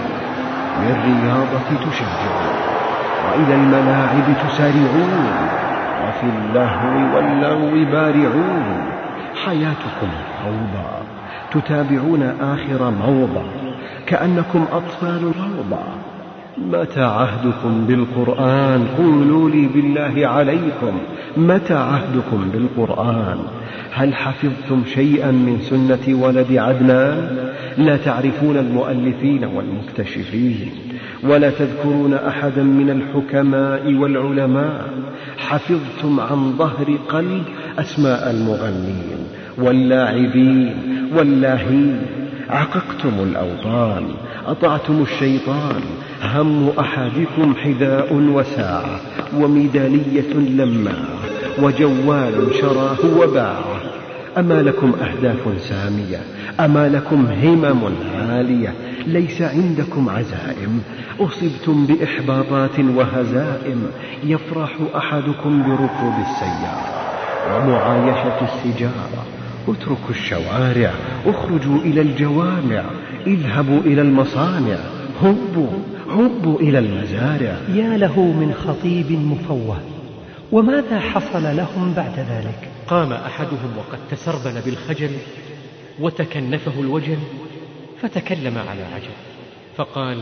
للرياضة تشجعون وإلى الملاعب تسارعون، وفي اللهو واللغو بارعون. حياتكم فوضى، تتابعون آخر موضة كأنكم أطفال روضة. متى عهدكم بالقرآن؟ قولوا لي بالله عليكم، متى عهدكم بالقرآن؟ هل حفظتم شيئا من سنة ولد عدنان؟ لا تعرفون المؤلفين والمكتشفين، ولا تذكرون أحدا من الحكماء والعلماء. حفظتم عن ظهر قلب أسماء المغنين واللاعبين واللاهين. عققتم الأوطان، أطعتم الشيطان. هم أحدكم حذاء وساعة وميدالية لماعة وجوال شراه وباعه. أما لكم أهداف سامية، أما لكم همم عالية، ليس عندكم عزائم. أصبتم بإحباطات وهزائم. يفرح أحدكم بركوب السيارة ومعايشة السجارة. اتركوا الشوارع، اخرجوا إلى الجوامع، اذهبوا إلى المصانع، هبوا هبوا إلى المزارع. يا له من خطيب مفوه، وماذا حصل لهم بعد ذلك؟ قام أحدهم وقد تسربل بالخجل وتكنفه الوجل، فتكلم على عجل فقال: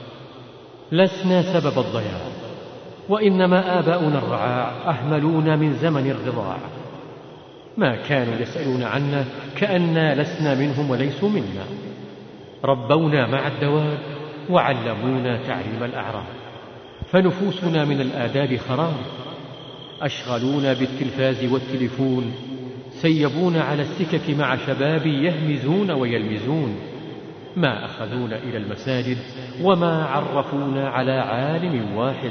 لسنا سبب الضياع، وإنما آباؤنا الرعاع أهملونا من زمن الرضاع. ما كانوا يسألون عنا كأننا لسنا منهم وليسوا منا. ربونا مع الدواب وعلمونا تعليم الأعراب، فنفوسنا من الآداب خراب. أشغلونا بالتلفاز والتلفون، سيبونا على السكك مع شباب يهمزون ويلمزون. ما أخذونا إلى المساجد وما عرفونا على عالم واحد.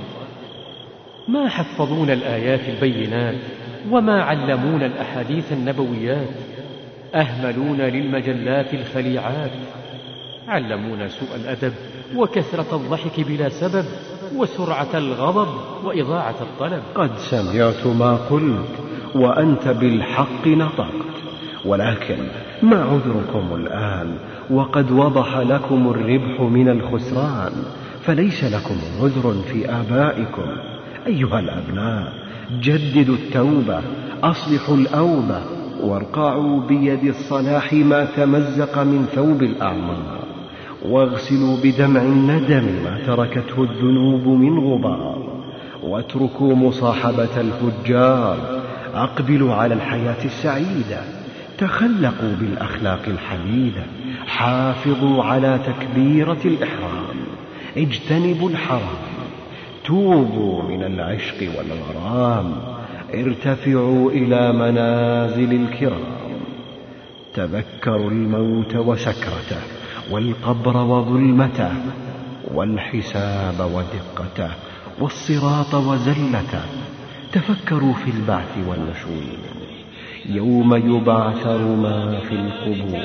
ما حفظونا الآيات البينات وما علمونا الأحاديث النبويات. أهملونا للمجلات الخليعات. علمونا سوء الأدب وكثرة الضحك بلا سبب وسرعة الغضب وإضاعة الطلب. قد سمعت ما قلت وأنت بالحق نطقت، ولكن ما عذركم الآن وقد وضح لكم الربح من الخسران؟ فليس لكم عذر في آبائكم. أيها الأبناء، جددوا التوبة، أصلحوا الأوبة، وارقعوا بيد الصلاح ما تمزق من ثوب الأعمار، واغسلوا بدمع الندم ما تركته الذنوب من غبار، واتركوا مصاحبة الفجار. أقبلوا على الحياة السعيدة، تخلقوا بالأخلاق الحميدة، حافظوا على تكبيرة الإحرام، اجتنبوا الحرام، توبوا من العشق والغرام، ارتفعوا إلى منازل الكرام. تذكروا الموت وسكرته، والقبر وظلمته، والحساب ودقته، والصراط وزلته. تفكروا في البعث والنشور، يوم يبعثر ما في القبور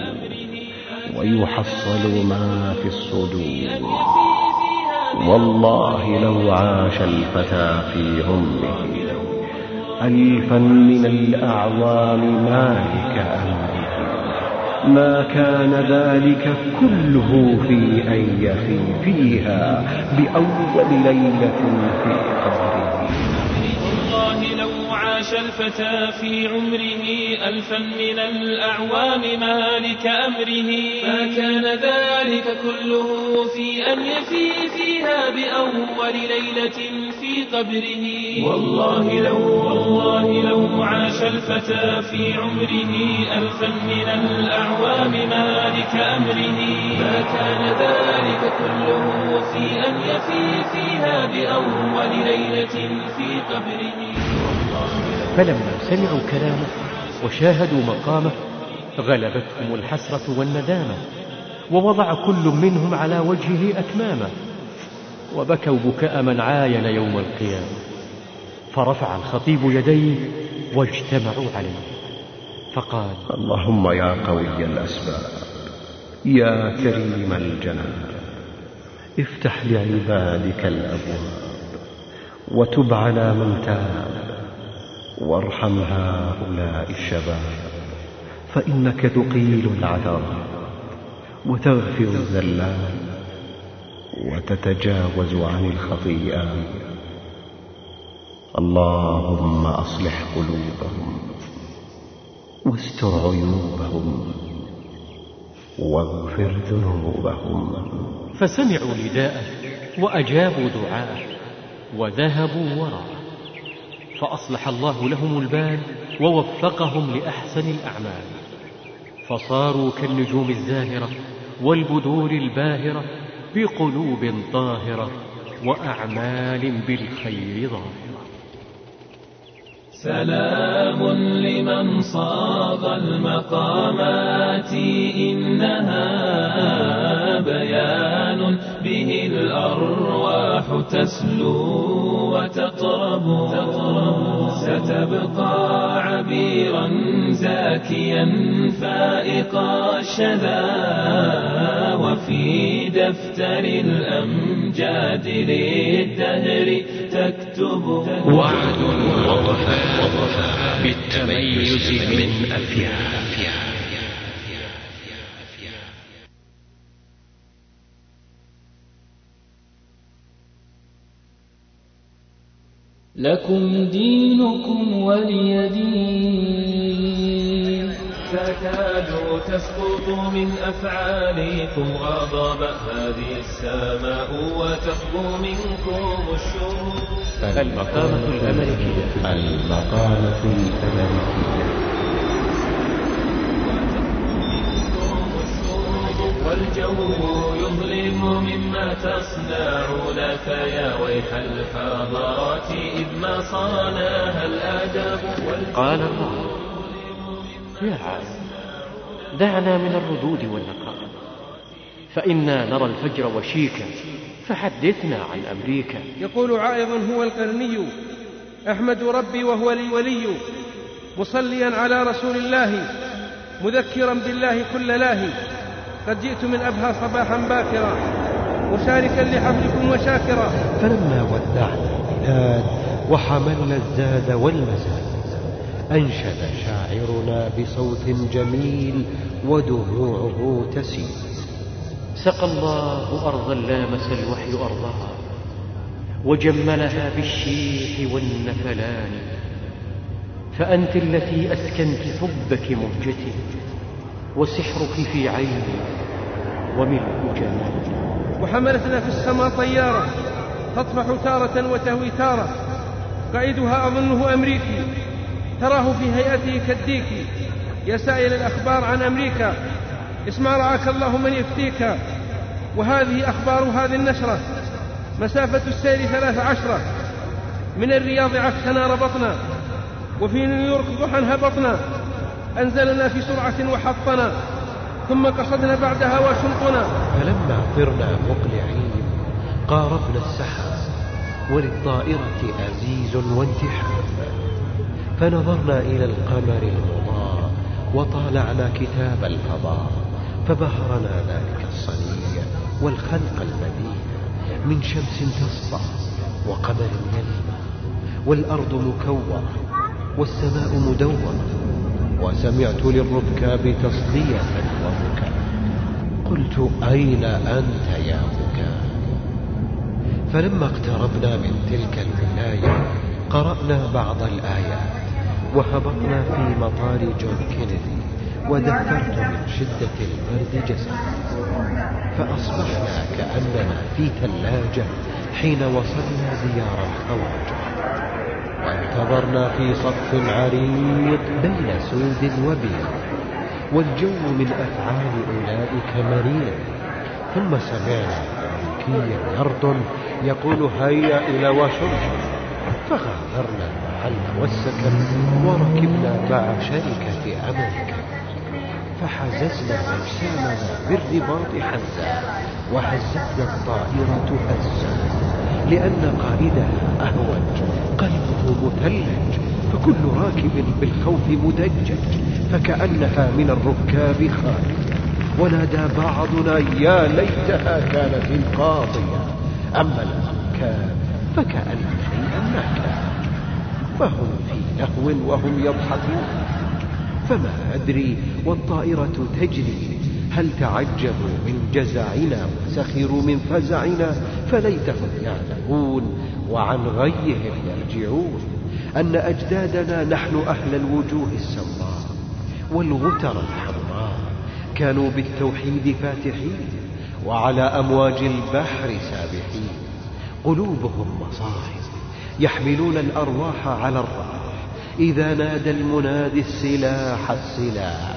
ويحصل ما في الصدور. والله لو عاش الفتى في عمره ألفا من الأعوام مالك أمره، ما كان ذلك كله في أن يفي فيها بأول ليلة في قبره. والله لو عاش الفتى في عمره ألفا من الأعوام مالك أمره، ما كان ذلك كله في أن يفي فيها بأول ليلة في قبره. والله لو والله لو عاش الفتى في عمره ألفا من الأعوام مالك أمره، ما كان ذلك كله في أن يفي فيها بأول ليلة في قبره. فلما سمعوا كلامه وشاهدوا مقامه غلبتهم الحسرة والندامة، ووضع كل منهم على وجهه أكمامه، وبكوا بكاء من عاين يوم القيامة. فرفع الخطيب يديه واجتمعوا عليه فقال: اللهم يا قوي الأسباب، يا كريم الجناب، افتح لعبادك الأبواب، وتب على من تاب وارحم هؤلاء الشباب، فإنك تقيل العذاب وتغفر الذلات وتتجاوز عن الخطيئات. اللهم أصلح قلوبهم واستر عيوبهم واغفر ذنوبهم. فسمعوا نداءه وأجابوا دعاءه وذهبوا وراءه، فأصلح الله لهم البال ووفقهم لأحسن الأعمال، فصاروا كالنجوم الزاهرة والبدور الباهرة بقلوب طاهرة وأعمال بالخير ظاهرة. سلام لمن صاغ المقامات، إنها بيان به الأرواح تسلو وتطرب، ستبقى عبيرا زاكيا فائق الشذا، وفي دفتر الأمجاد للدهر تكتب. وعد ووفاء بالتميز من أفياه. لكم دينكم ولي دين. تكاد تسقط من أفعالكم غضب هذه السماء وتخبو منكم الشرور. المقامة الأمريكية. المقامة الأمريكية. والجو يظلم مما تصنعون، فيا ويح الحضارات إذ ما صانها الآداب. قال الله: يا عالم دعنا من الردود والنقائص، فإنا نرى الفجر وشيكا، فحدثنا عن أمريكا. يقول عائض هو القرني: أحمد ربي وهو لي ولي، مصليا على رسول الله، مذكرا بالله كل لاهي. قد جئت من أبها صباحا باكرا، مشاركا لحفلكم وشاكرا. فلما ودعنا البلاد وحملنا الزاد والمزاد، أنشد شاعرنا بصوت جميل ودموعه تسيل. سقى الله أرضا لامس الوحي أرضها، وجملها بالشيح والنفلان، فأنت التي أسكنت حبك مهجتي، وسحرك في عيني وملء جمالي. وحملتنا في السماء طيارة تطفح تارة وتهوي تارة، قائدها أظنه أمريكي، تراه في هيئته كالديك. يا سائل الأخبار عن أمريكا، اسمع رعاك الله من يفتيك. وهذه أخبار هذه النشرة، مسافة السير ثلاث عشرة، من الرياض عكسنا ربطنا، وفي نيويورك ضحى هبطنا، أنزلنا في سرعة وحطنا، ثم قصدنا بعدها واشنطنا. فلما طرنا مقلعين قاربنا السحاب، وللطائرة أزيز وانتحاب، فنظرنا إلى القمر المضاء وطالعنا كتاب الفضاء، فبهرنا ذلك الصنيع والخلق البديع، من شمس تسطع وقمر يلمع، والأرض مكورة والسماء مدورة. وسمعت للركاب تصدية وبكاء، قلت: أين أنت يا بكاء؟ فلما اقتربنا من تلك الولاية قرأنا بعض الآيات، وهبطنا في مطار جون كينيدي، ودثرت من شدة البرد جسدي، فأصبحنا كأننا في ثلاجة حين وصلنا ديار الخواجة. وانتظرنا في صف عريض بين سود وبيض، والجو من أفعال أولئك مريض. ثم سمعنا أمريكيا يرطن يقول: هيا إلى واشنطن. فغادرنا المحل والسكن وركبنا مع شركة أمريكا، فحززنا أجسامنا بالرباط حزا، وهزتنا الطائرة هزا، لأن قائدها أهوج قلبه مثلج، فكل راكب بالخوف مدجج، فكأنها من الركاب خارجة. ونادى بعضنا: يا ليتها كانت القاضية. أما الأركاب فكأن شيئا ما كان. فهم في لهو وهم يضحكون. فما أدري والطائرة تجري هل تعجبوا من جزعنا وسخروا من فزعنا، فليتهم يعلمون وعن غيهم يرجعون أن أجدادنا نحن أهل الوجوه السمراء والغتر الحمراء كانوا بالتوحيد فاتحين وعلى أمواج البحر سابحين، قلوبهم مصاحف يحملون الأرواح على الراح إذا نادى المنادي السلاح السلاح.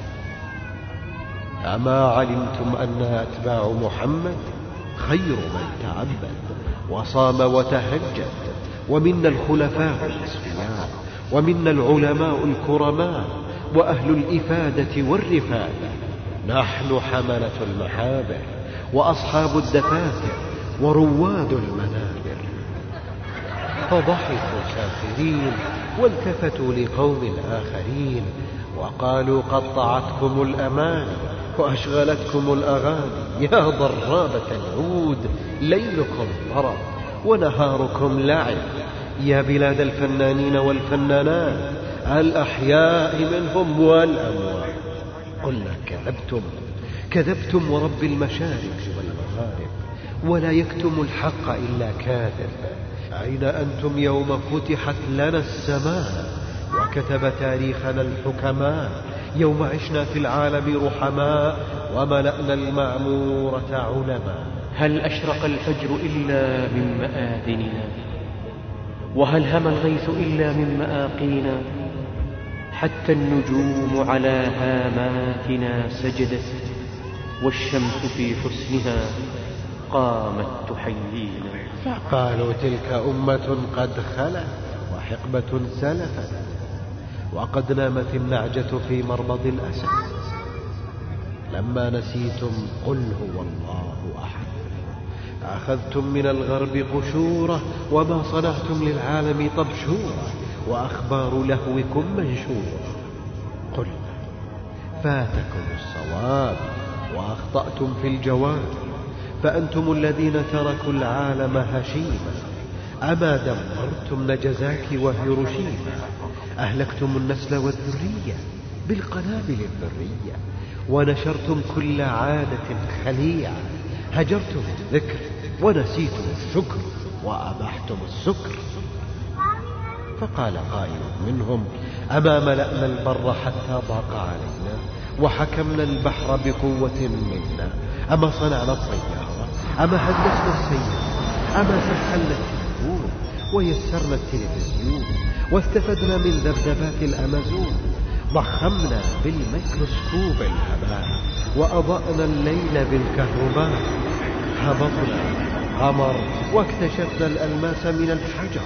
أما علمتم أن أتباع محمد خير من تعبد وصام وتهجد، ومنا الخلفاء الأسفياء، ومنا العلماء الكرماء، وأهل الإفادة والرفادة، نحن حملة المحابر وأصحاب الدفاتر ورواد المنابر. فضحكوا ساخرين والتفتوا لقوم آخرين وقالوا قطعتكم الأماني وأشغلتكم الأغاني، يا ضرابة العود ليلكم ضرب ونهاركم لعب، يا بلاد الفنانين والفنانات الأحياء منهم والأموات. قلنا كذبتم كذبتم ورب المشارق والمغارب، ولا يكتم الحق إلا كاذب. أين أنتم يوم فتحت لنا السماء وكتب تاريخنا الحكماء، يوم عشنا في العالم رحماء وملأنا المعمورة علماء. هل أشرق الفجر إلا من مآذننا، وهل هم الغيث إلا من مآقينا، حتى النجوم على هاماتنا سجدت والشمس في حسنها قامت تحيينا. فقالوا تلك أمة قد خلت وحقبة سلفت، وقد نامت النعجة في مربض الأسد. لما نسيتم قل هو الله أحد، أخذتم من الغرب قشورة، وما صنعتم للعالم طبشورة، وأخبار لهوكم منشورة. قلنا فاتكم الصواب وأخطأتم في الجواب، فأنتم الذين تركوا العالم هشيما. أما دمرتم نجزاكي وهيروشيما، أهلكتم النسل والذرية بالقنابل الذرية، ونشرتم كل عادة خليعة، هجرتم الذكر ونسيتم الشكر وأبحتم السكر. فقال قائل منهم أما ملأنا البر حتى ضاق علينا، وحكمنا البحر بقوة منا، أما صنعنا الطيارة، أما هندسنا السيارة، أما سخنا التلفون ويسرنا التلفزيون، واستفدنا من ذبذبات الأمازون، ضخمنا بالميكروسكوب الهباء، وأضأنا الليل بالكهرباء، هبطنا القمر واكتشفنا الألماس من الحجر.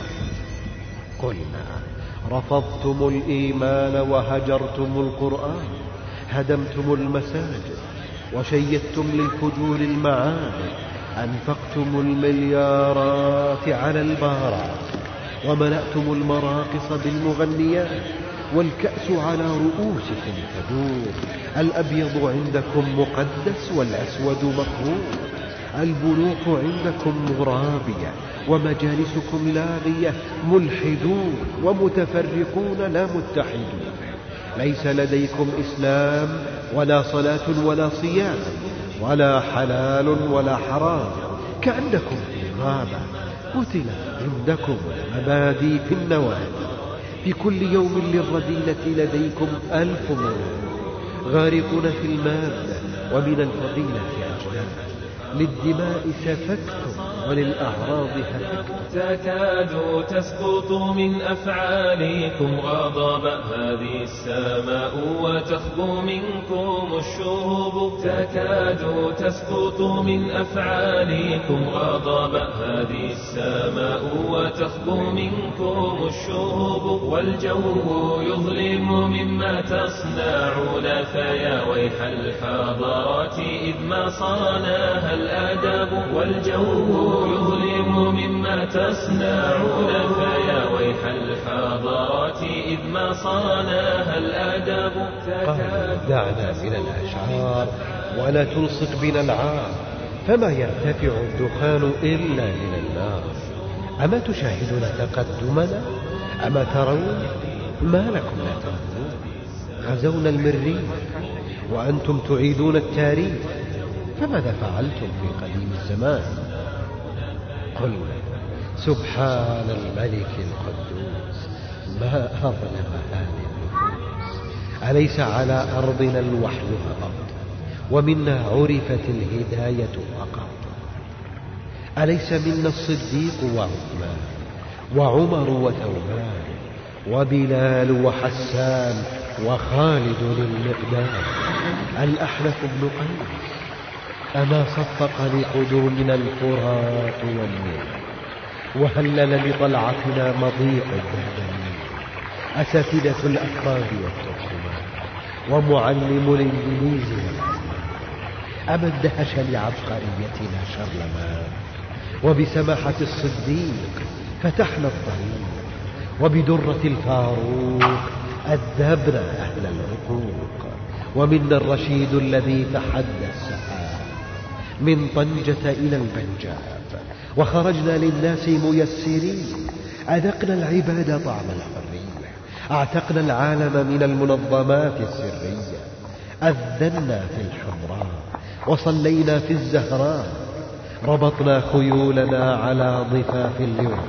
قلنا رفضتم الإيمان وهجرتم القرآن، هدمتم المساجد وشيدتم للفجور المعابد، أنفقتم المليارات على البارات، وملأتم المراقص بالمغنيات، والكأس على رؤوسكم تدور، الأبيض عندكم مقدس والأسود مكروه، البنوك عندكم مغرابية ومجالسكم لاغية، ملحدون ومتفرقون لا متحدون، ليس لديكم إسلام ولا صلاة ولا صيام ولا حلال ولا حرام، كأنكم في غابة، قتلت عندكم المبادئ في النوادي، في كل يوم للرذيلة لديكم ألف مرور، غارقون في المادة ومن الفضيلة أجناد، للدماء سفكتم وللأعراض هتكتم. تكاد تسقط من أفعالكم غضبا هذه السماء وتخبو منكم الشهب، تكاد تسقط من أفعالكم غضبا هذه السماء وتخبو منكم الشهب، والجو يظلم مما تصنعون، فيا ويح الحضارات إذ ما صانها الأدب، والجو يظلم مما تصنعون، فيا ويح الحضارات إذ ما صانها الأدب. قال دعنا من الأشعار ولا تلصق بنا العار، فما يرتفع الدخان إلا من النار، أما تشاهدون تقدمنا؟ أما ترون ما لكم لا ترون؟ غزونا المريخ وأنتم تعيدون التاريخ، فماذا فعلتم في قديم الزمان؟ قل سبحان الملك القدوس ما أظلم هذه النفوس، أليس على أرضنا الوحي فقط ومنا عرفت الهداية فقط؟ أليس منا الصديق وعثمان وعمر وثوبان وبلال وحسان وخالد المقدام الأحنف بن قيس؟ أما صفق لقدومنا الفرات والنيل وهلل لطلعتنا مضيق الدهدمين أساتذة الأفراد والترجمان ومعلم الإنجليزي أما اندهش لعبقريتنا شرلمان وبسماحة الصديق فتحنا الطريق وبدرة الفاروق أذهبنا أهل العقوق ومنا الرشيد الذي تحدى السحاب من طنجة إلى البنجاب وخرجنا للناس ميسرين أذقنا العباد طعم الحرية أعتقنا العالم من المنظمات السرية أذنا في الحمراء وصلينا في الزهراء ربطنا خيولنا على ضفاف اللواء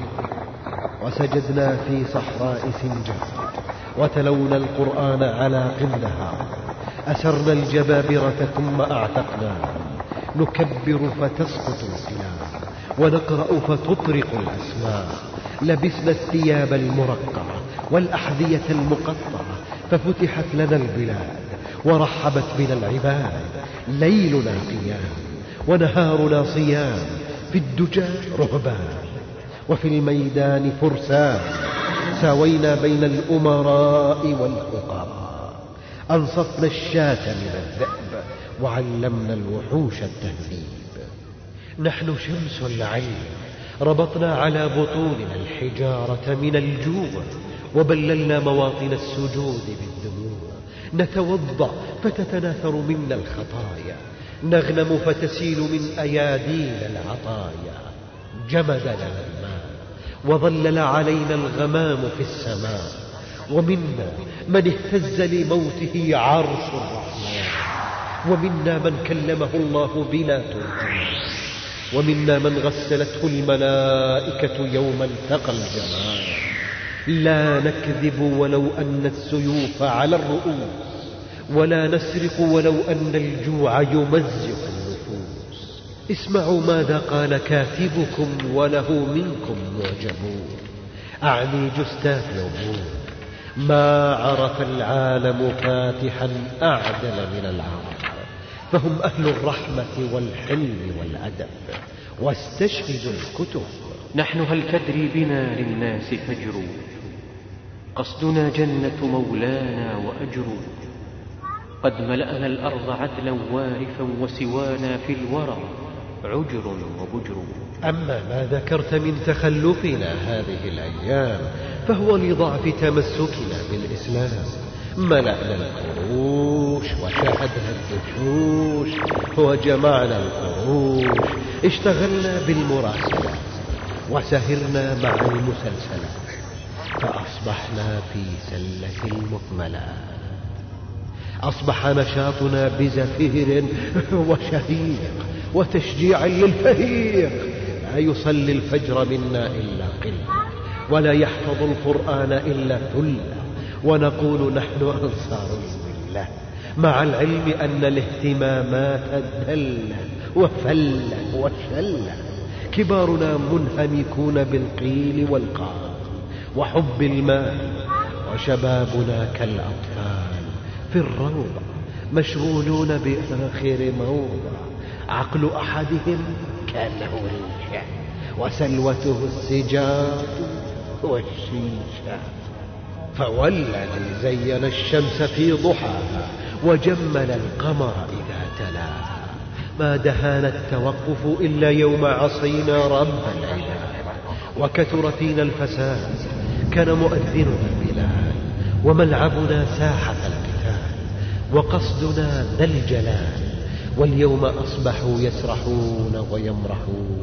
وسجدنا في صحراء سنجار وتلونا القرآن على قندها أسرنا الجبابرة ثم أعتقناهم نكبر فتسقط القلام ونقرأ فتطرق الأسماء لبسنا الثياب المرقعة والأحذية المقطعة ففتحت لنا البلاد ورحبت بنا العباد ليلنا قيام ونهارنا صيام في الدجى رهبان وفي الميدان فرسان ساوينا بين الأمراء والفقراء أنصفنا الشاة من الذئب وعلمنا الوحوش التهذيب نحن شمس العين ربطنا على بطوننا الحجارة من الجوع وبللنا مواطن السجود بالدموع نتوضأ فتتناثر منا الخطايا نغنم فتسيل من أيادينا العطايا جمد لنا الماء وظلل علينا الغمام في السماء ومنا من اهتز لموته عرش الرحمن ومنا من كلمه الله بلا ترجمان ومنا من غسلته الملائكة يوم التقى الجمال لا نكذب ولو أن السيوف على الرؤوس ولا نسرق ولو أن الجوع يمزق النفوس اسمعوا ماذا قال كاتبكم وله منكم معجبون أعني جستاف لوبون ما عرف العالم فاتحا أعدل من العرب فهم أهل الرحمة والحلم والأدب واستشهدوا الكتب نحن هل تدري بنا للناس فجر قصدنا جنة مولانا وأجر قد ملأنا الأرض عدلا وارفا وسوانا في الورى عجر وبجر أما ما ذكرت من تخلفنا هذه الأيام فهو لضعف تمسكنا بالإسلام ملأنا الفروش وشاهدنا الدشوش وجمعنا الفروش اشتغلنا بالمراسلات وسهرنا مع المسلسلات فأصبحنا في سلة المهملات أصبح نشاطنا بزفير وشهيق وتشجيع للفهيق لا يصلي الفجر منا إلا قلة ولا يحفظ القرآن إلا ثلة ونقول نحن أنصار الملة مع العلم أن الاهتمامات دلة وفلة وشلة كبارنا منهمكون بالقيل والقال وحب المال وشبابنا كالأطفال في الروضة مشغولون بآخر موضع عقل أحدهم كأنه ريشة وسلوته السجار والشيشة فوالذي زين الشمس في ضحاها وجمل القمر إذا تلاها ما دهانا التوقف إلا يوم عصينا رب العباد وكثر فينا الفساد كان مؤذننا البلاد وملعبنا ساحة القتال وقصدنا ذا الجلال واليوم أصبحوا يسرحون ويمرحون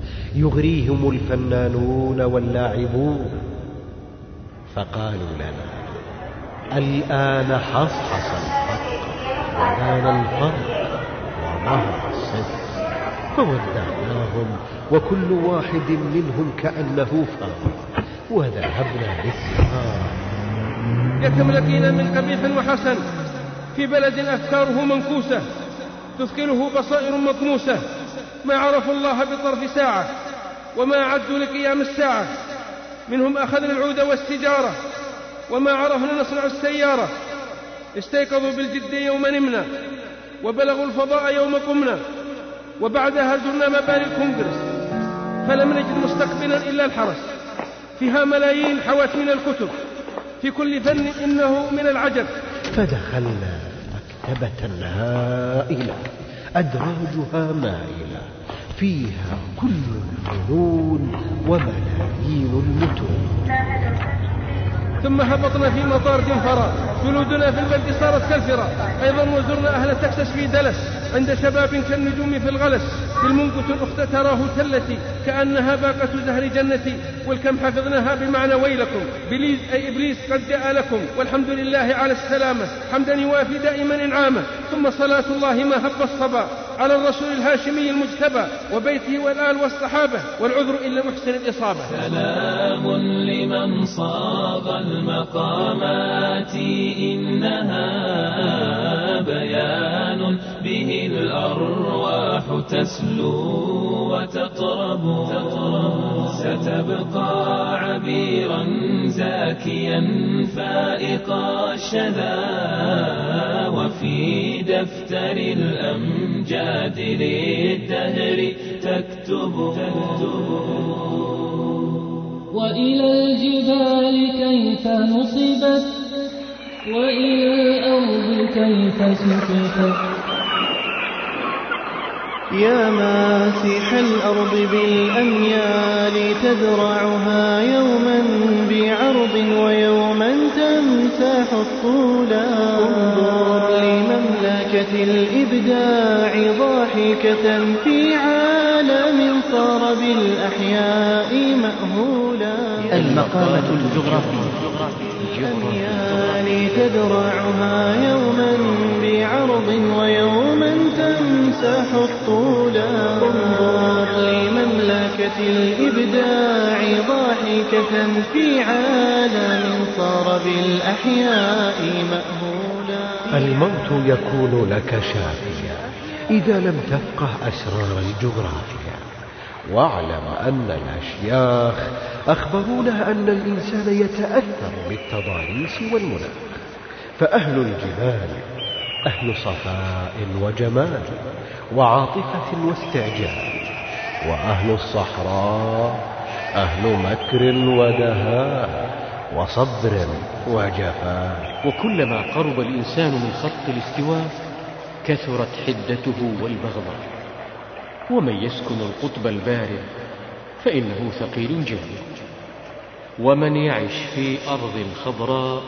يغريهم الفنانون واللاعبون، فقالوا لنا: الآن حصحص الحق وبان الفرق وظهر الصدق. فودعناهم وكل واحد منهم كأنه فاض، وذهبنا للثمار. يتملكين من قبيح وحسن في بلد أفكاره منكوسة، تثقله بصائر مطموسة، ما عرفوا الله بطرف ساعة وما عدوا لقيام الساعة. منهم أخذنا العود والسجارة وما عرفنا نصنع السيارة. استيقظوا بالجد يوم نمنا وبلغوا الفضاء يوم قمنا، وبعدها زرنا مباني الكونغرس فلم نجد مستقبلا إلا الحرس، فيها ملايين حوت من الكتب، في كل فن إنه من العجب. فدخلنا مكتبة هائلة أدراجها مائلة، فيها كل الفنون وملايين المتون. ثم هبطنا في مطار جنفرة، جلودنا في البلد صارت كالفرة. أيضا وزرنا أهل تكساس في دلس، عند شباب كالنجوم في الغلس. بالمنقط الأخت تراه تلتي كأنها باقة زهر جنتي، والكم حفظناها بمعنى ويلكم بليز أي إبليس قد جاء لكم، والحمد لله على السلامة حمدا يوافي دائما إنعامه. ثم صلاة الله ما هب الصبا على الرسول الهاشمي المجتبى وبيته والآل والصحابة، والعذر إلا محسن الإصابة. سلام لمن صاغ المقامات، إنها بيان به الأرواح تسلو وتطرب، ستبقى عبيرا زاكيا فائق الشذا، وفي دفتر الأمجاد للدهر تكتب. وإلى الجبال كيف نصبت، وإلى الأرض كيف سفكت. يا ماسح الأرض بالأميال، تزرعها يوما بعرض ويوما تمسح الطولا. انظر لمملكة الإبداع ضاحكة في عالم صار بالأحياء مأهولا. المقامة الجغرافية. الأميال تزرعها يوما بعرض ويوما تمسح الطولا. انظر لمملكة الإبداع ضاحكة في عالم صار بالأحياء مأهولا. الموت يكون لك شافيا إذا لم تفقه أسرار الجغرافيا. واعلم أن الأشياخ أخبرونا أن الإنسان يتأثر بالتضاريس والمناخ، فأهل الجبال أهل صفاء وجمال وعاطفة واستعجال، وأهل الصحراء أهل مكر ودهاء وصبر وجفاء. وكلما قرب الإنسان من خط الاستواء كثرت حدته والبغضاء. ومن يسكن القطب البارد فإنه ثقيل جدا، ومن يعش في أرض خضراء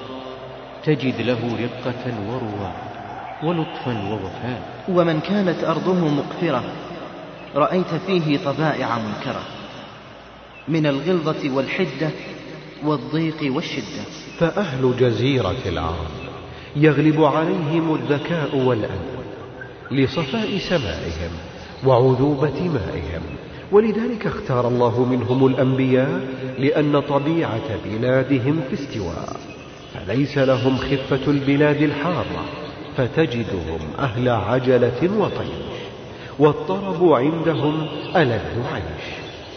تجد له رقة ورواء ولطفا ووفاء. ومن كانت أرضه مقفرة رأيت فيه طبائع منكرة، من الغلظة والحدة والضيق والشدة. فأهل جزيرة العرب يغلب عليهم الذكاء والأدب لصفاء سمائهم وعذوبة مائهم، ولذلك اختار الله منهم الأنبياء لأن طبيعة بلادهم في استواء، فليس لهم خفة البلاد الحارة، فتجدهم أهل عجلة وطيش، والطرب عندهم ألذ عيش.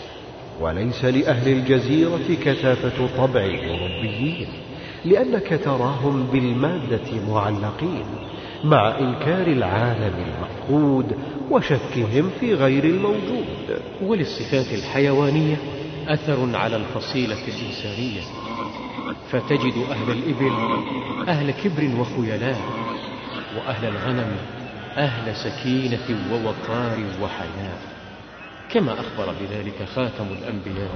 وليس لأهل الجزيرة كثافة طبع الأوروبيين، لأنك تراهم بالمادة معلقين مع إنكار العالم المفقود وشكهم في غير الموجود. وللصفات الحيوانية أثر على الفصيلة الإنسانية، فتجد أهل الإبل أهل كبر وخيلاء، وأهل الغنم أهل سكينة ووقار وحياء، كما أخبر بذلك خاتم الأنبياء.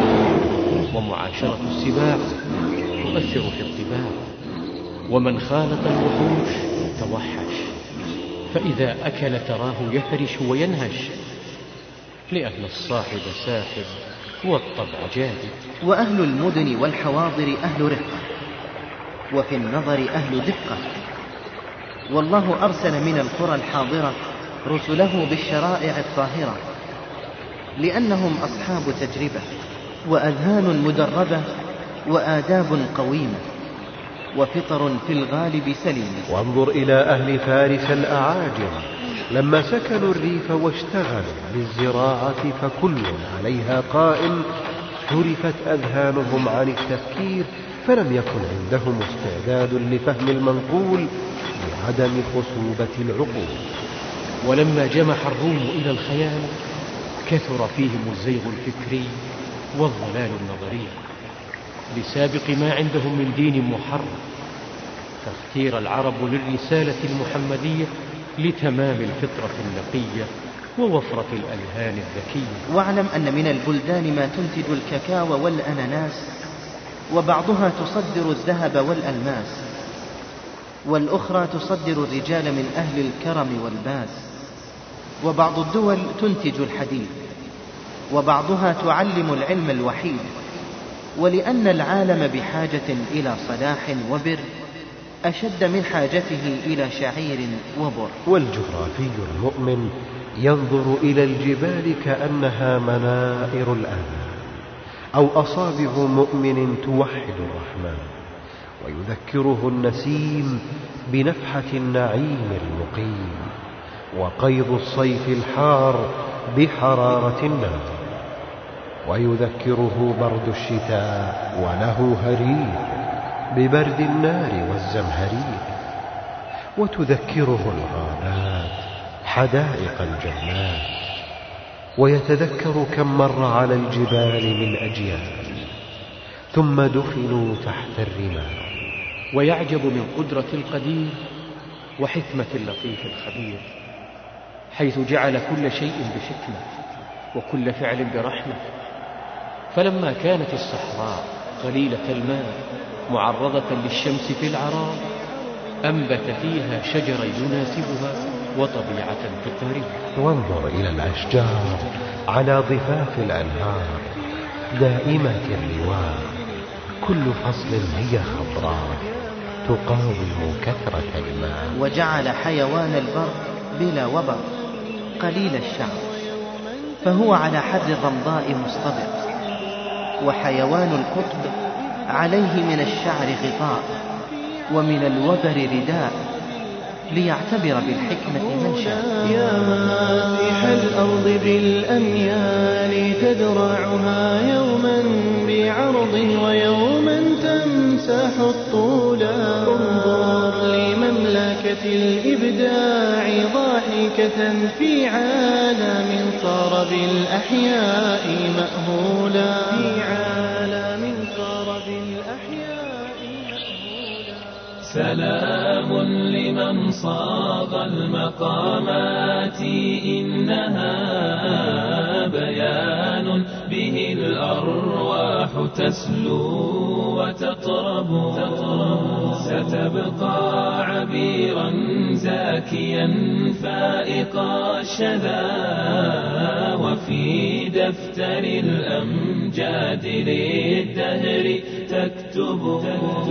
ومعاشرة السباع تؤثر في الطباع، ومن خالط الوحوش توحش، فإذا أكل تراه يهرش وينهش. لأن الصاحب ساحب والطبع جاذب. وأهل المدن والحواضر أهل رفقة، وفي النظر أهل دقة. والله أرسل من القرى الحاضرة رسله بالشرائع الطاهرة، لأنهم أصحاب تجربة وأذهان مدربة وآداب قويمة وفطر في الغالب سليمة. وانظر إلى أهل فارس الأعاجم لما سكنوا الريف واشتغلوا بالزراعة فكل عليها قائم، عرفت أذهانهم عن التفكير، فلم يكن عندهم استعداد لفهم المنقول لعدم خصوبة العقول. ولما جمح الروم إلى الخيال كثر فيهم الزيغ الفكري والضلال النظري لسابق ما عندهم من دين محرف، فاختير العرب للرسالة المحمدية لتمام الفطرة النقية ووفرة الأذهان الذكية. واعلم أن من البلدان ما تنتج الكاكاو والأناناس، وبعضها تصدر الذهب والألماس، والأخرى تصدر الرجال من أهل الكرم والباس. وبعض الدول تنتج الحديد، وبعضها تعلم العلم الوحيد. ولأن العالم بحاجة إلى صلاح وبر أشد من حاجته إلى شعير وبر. والجغرافي المؤمن ينظر إلى الجبال كأنها منائر الآن أو أصابع مؤمن توحد الرحمن، ويذكره النسيم بنفحة النعيم المقيم، وقيض الصيف الحار بحرارة النار، ويذكره برد الشتاء وله هرير ببرد النار والزمهرير، وتذكره الغابات حدائق الجنات، ويتذكر كم مر على الجبال من أجيال ثم دفنوا تحت الرمال. ويعجب من قدرة القدير وحكمة اللطيف الخبير، حيث جعل كل شيء بحكمة وكل فعل برحمة. فلما كانت الصحراء قليلة الماء معرضة للشمس في العراء أنبت فيها شجرا يناسبها وطبيعة تقاربها. وانظر إلى الأشجار على ضفاف الأنهار دائمة الرواء، كل فصل هي خضراء تقاوم كثرة الماء. وجعل حيوان البر بلا وبر قليل الشعر، فهو على حد الرمضاء مصطبق، وحيوان القطب عليه من الشعر غطاء ومن الوبر رداء، ليعتبر بالحكمة من شاء. يا ماسح الأرض بالأميال تدرعها يوما بعرض ويوما تمسح الطولا، انظر لمملكة الإبداع ضاحكة في عالم صار بالأحياء مأهولا، في عالم صار بالأحياء مأهولا. سلام لمن صاغ المقامات، إنها بيان به الأرواح تسلو وتطرب، ستبقى عبيرا زاكيا فائق الشذا، وفي دفتر الأمجاد للدهر تكتب.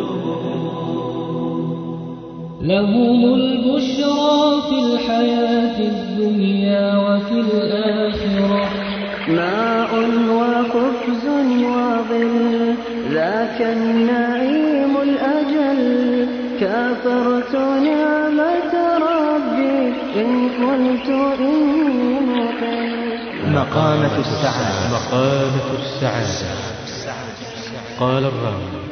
لهم البشرى في الحياة الدنيا وفي الآخرة، ماء وخبز وظل ذاك النعيم الأجل، كافرت نعمة ربي إن قلت إني مقل. مقامة السعادة. مقامة السعادة. قال الراوي: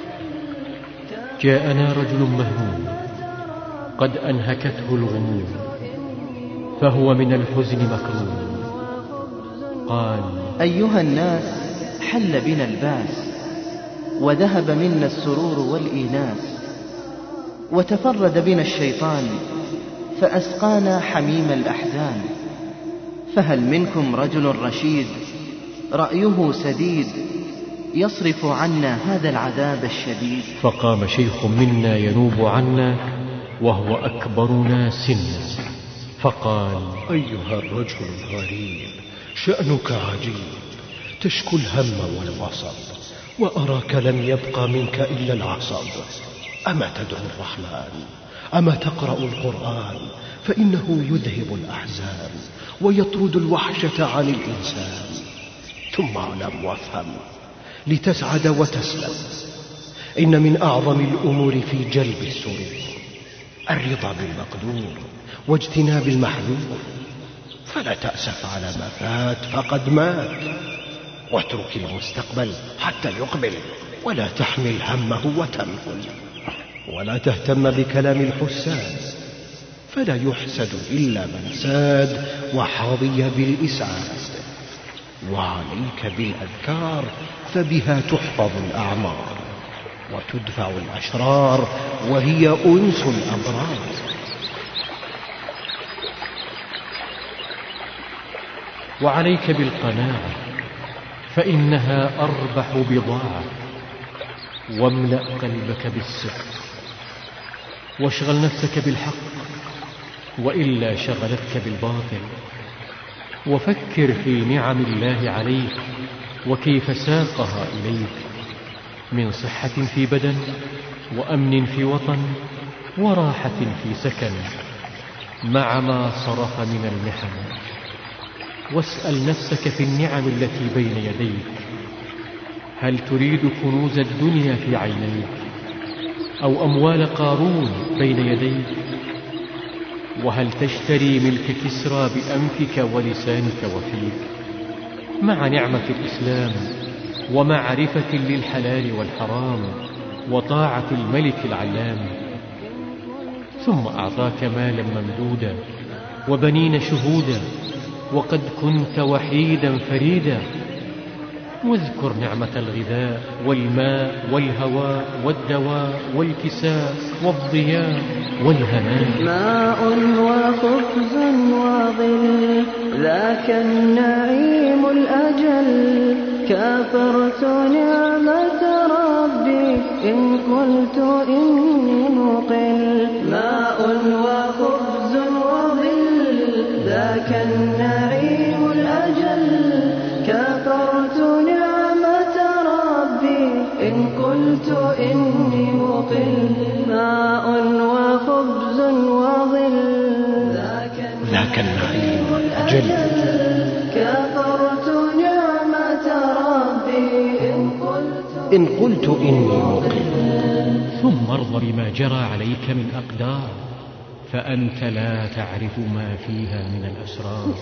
جاءنا رجل مهموم قد أنهكته الغموم، فهو من الحزن مكروم. قال: أيها الناس، حل بنا الباس، وذهب منا السرور والإيناس، وتفرد بنا الشيطان فأسقانا حميم الأحزان. فهل منكم رجل رشيد رأيه سديد يصرف عنا هذا العذاب الشديد؟ فقام شيخ منا ينوب عنا وهو أكبرنا سنا، فقال: أيها الرجل الغريب، شأنك عجيب، تشكو الهم والوصب، وأراك لم يبقى منك إلا العصب. أما تدعو الرحمن؟ أما تقرأ القرآن؟ فإنه يذهب الأحزان ويطرد الوحشة عن الإنسان. ثم اعلم وافهم لتسعد وتسلم، إن من أعظم الأمور في جلب السرور الرضا بالمقدور واجتناب المحذور. فلا تأسف على ما فات فقد مات، واترك المستقبل حتى يقبل، ولا تحمل همه وتمهل، ولا تهتم بكلام الحساد، فلا يحسد إلا من ساد وحظي بالإسعاد. وعليك بالأذكار فبها تحفظ الأعمار وتدفع الأشرار، وهي أنس الأبرار. وعليك بالقناعة فإنها أربح بضاعة، واملأ قلبك بالصدق، واشغل نفسك بالحق وإلا شغلتك بالباطل. وفكر في نعم الله عليك وكيف ساقها إليك من صحة في بدن، وأمن في وطن، وراحة في سكن، مع ما صرف من المحن. واسأل نفسك في النعم التي بين يديك، هل تريد كنوز الدنيا في عينيك أو أموال قارون بين يديك؟ وهل تشتري ملك كسرى بأنفك ولسانك وفيك، مع نعمة الإسلام ومعرفة للحلال والحرام وطاعة الملك العلام؟ ثم أعطاك مالا ممدودا وبنين شهودا، وقد كنت وحيدا فريدا. واذكر نعمة الغذاء والماء والهواء والدواء والكساء والضياء والهناء. ماء وخبز وظل، ذاك النعيم الأجل. كافرت نعمة ربي إن قلت إني مقل. ماء وخبز وظل، ذاك النعيم الأجل. كافرت نعمة ربي إن قلت إني مقل. ماء وخبز وظل، ذاك النعيم الأجل. كافرت نعمة ربي إن قلت إن قلت إني مقل. ثم ارض بما جرى عليك من أقدار، فأنت لا تعرف ما فيها من الأسرار.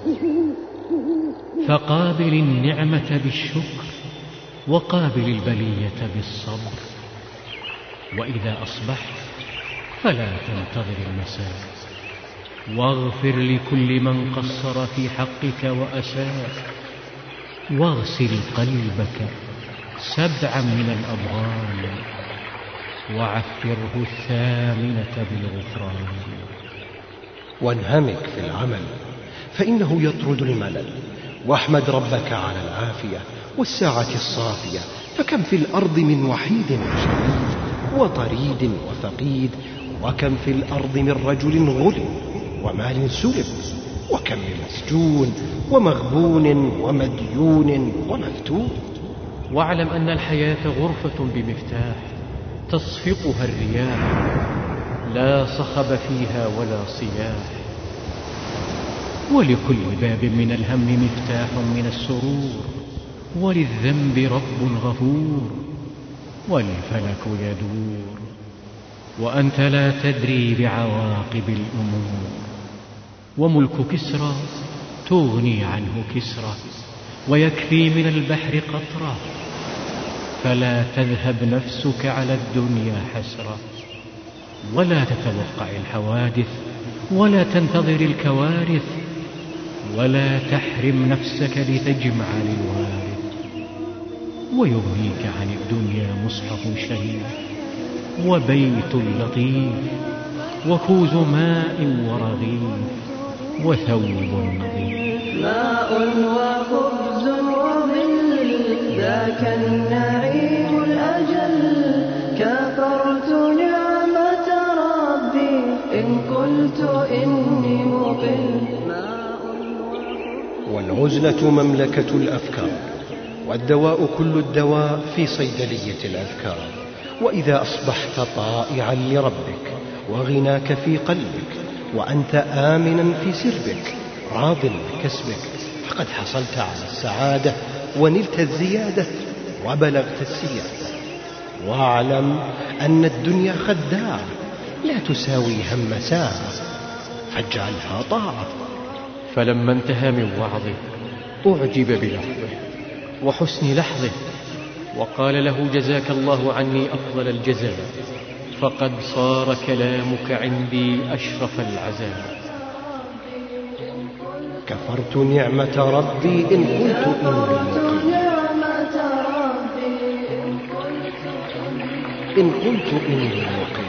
فقابل النعمة بالشكر، وقابل البلية بالصبر. وإذا أصبحت فلا تنتظر المساء، واغفر لكل من قصر في حقك وأساء. واغسل قلبك سبعا من الأضغان، وعفره الثامنة بالغفران. وانهمك في العمل فإنه يطرد الملل، واحمد ربك على العافية والساعة الصافية. فكم في الأرض من وحيد وشهيد وطريد وفقيد، وكم في الأرض من رجل غلب ومال سلب، وكم من مسجون ومغبون ومديون ومفتون. واعلم أن الحياة غرفة بمفتاح تصفقها الرياح، لا صخب فيها ولا صياح. ولكل باب من الهم مفتاح من السرور، وللذنب رب غفور، والفلك يدور، وأنت لا تدري بعواقب الأمور. وملك كسرى تغني عنه كسرى، ويكفي من البحر قطرة. فلا تذهب نفسك على الدنيا حسرة، ولا تتوقع الحوادث، ولا تنتظر الكوارث، ولا تحرم نفسك لتجمع للوارث. ويغنيك عن الدنيا مصحف شريف، وبيت لطيف، وكوز ماء ورغيف، وثوب نظيف. ماء وخبز وظل، ذاك النعيم الأجل. كافرت نعمة ربي إن قلت إني مقل. والعزلة مملكة الأفكار، والدواء كل الدواء في صيدلية الأذكار. وإذا أصبحت طائعا لربك وغناك في قلبك وأنت آمنا في سربك راض بكسبك، فقد حصلت على السعادة ونلت الزيادة وبلغت السيادة. واعلم أن الدنيا خداعة لا تساوي هم ساعة، فاجعلها طاعة. فلما انتهى من وعظه أعجب بلحظه وحسن لحظه، وقال له: جزاك الله عني أفضل الجزاء، فقد صار كلامك عندي أشرف العزاء. كفرت نعمة ربي إن قلت إني إن قلت إني مقيم.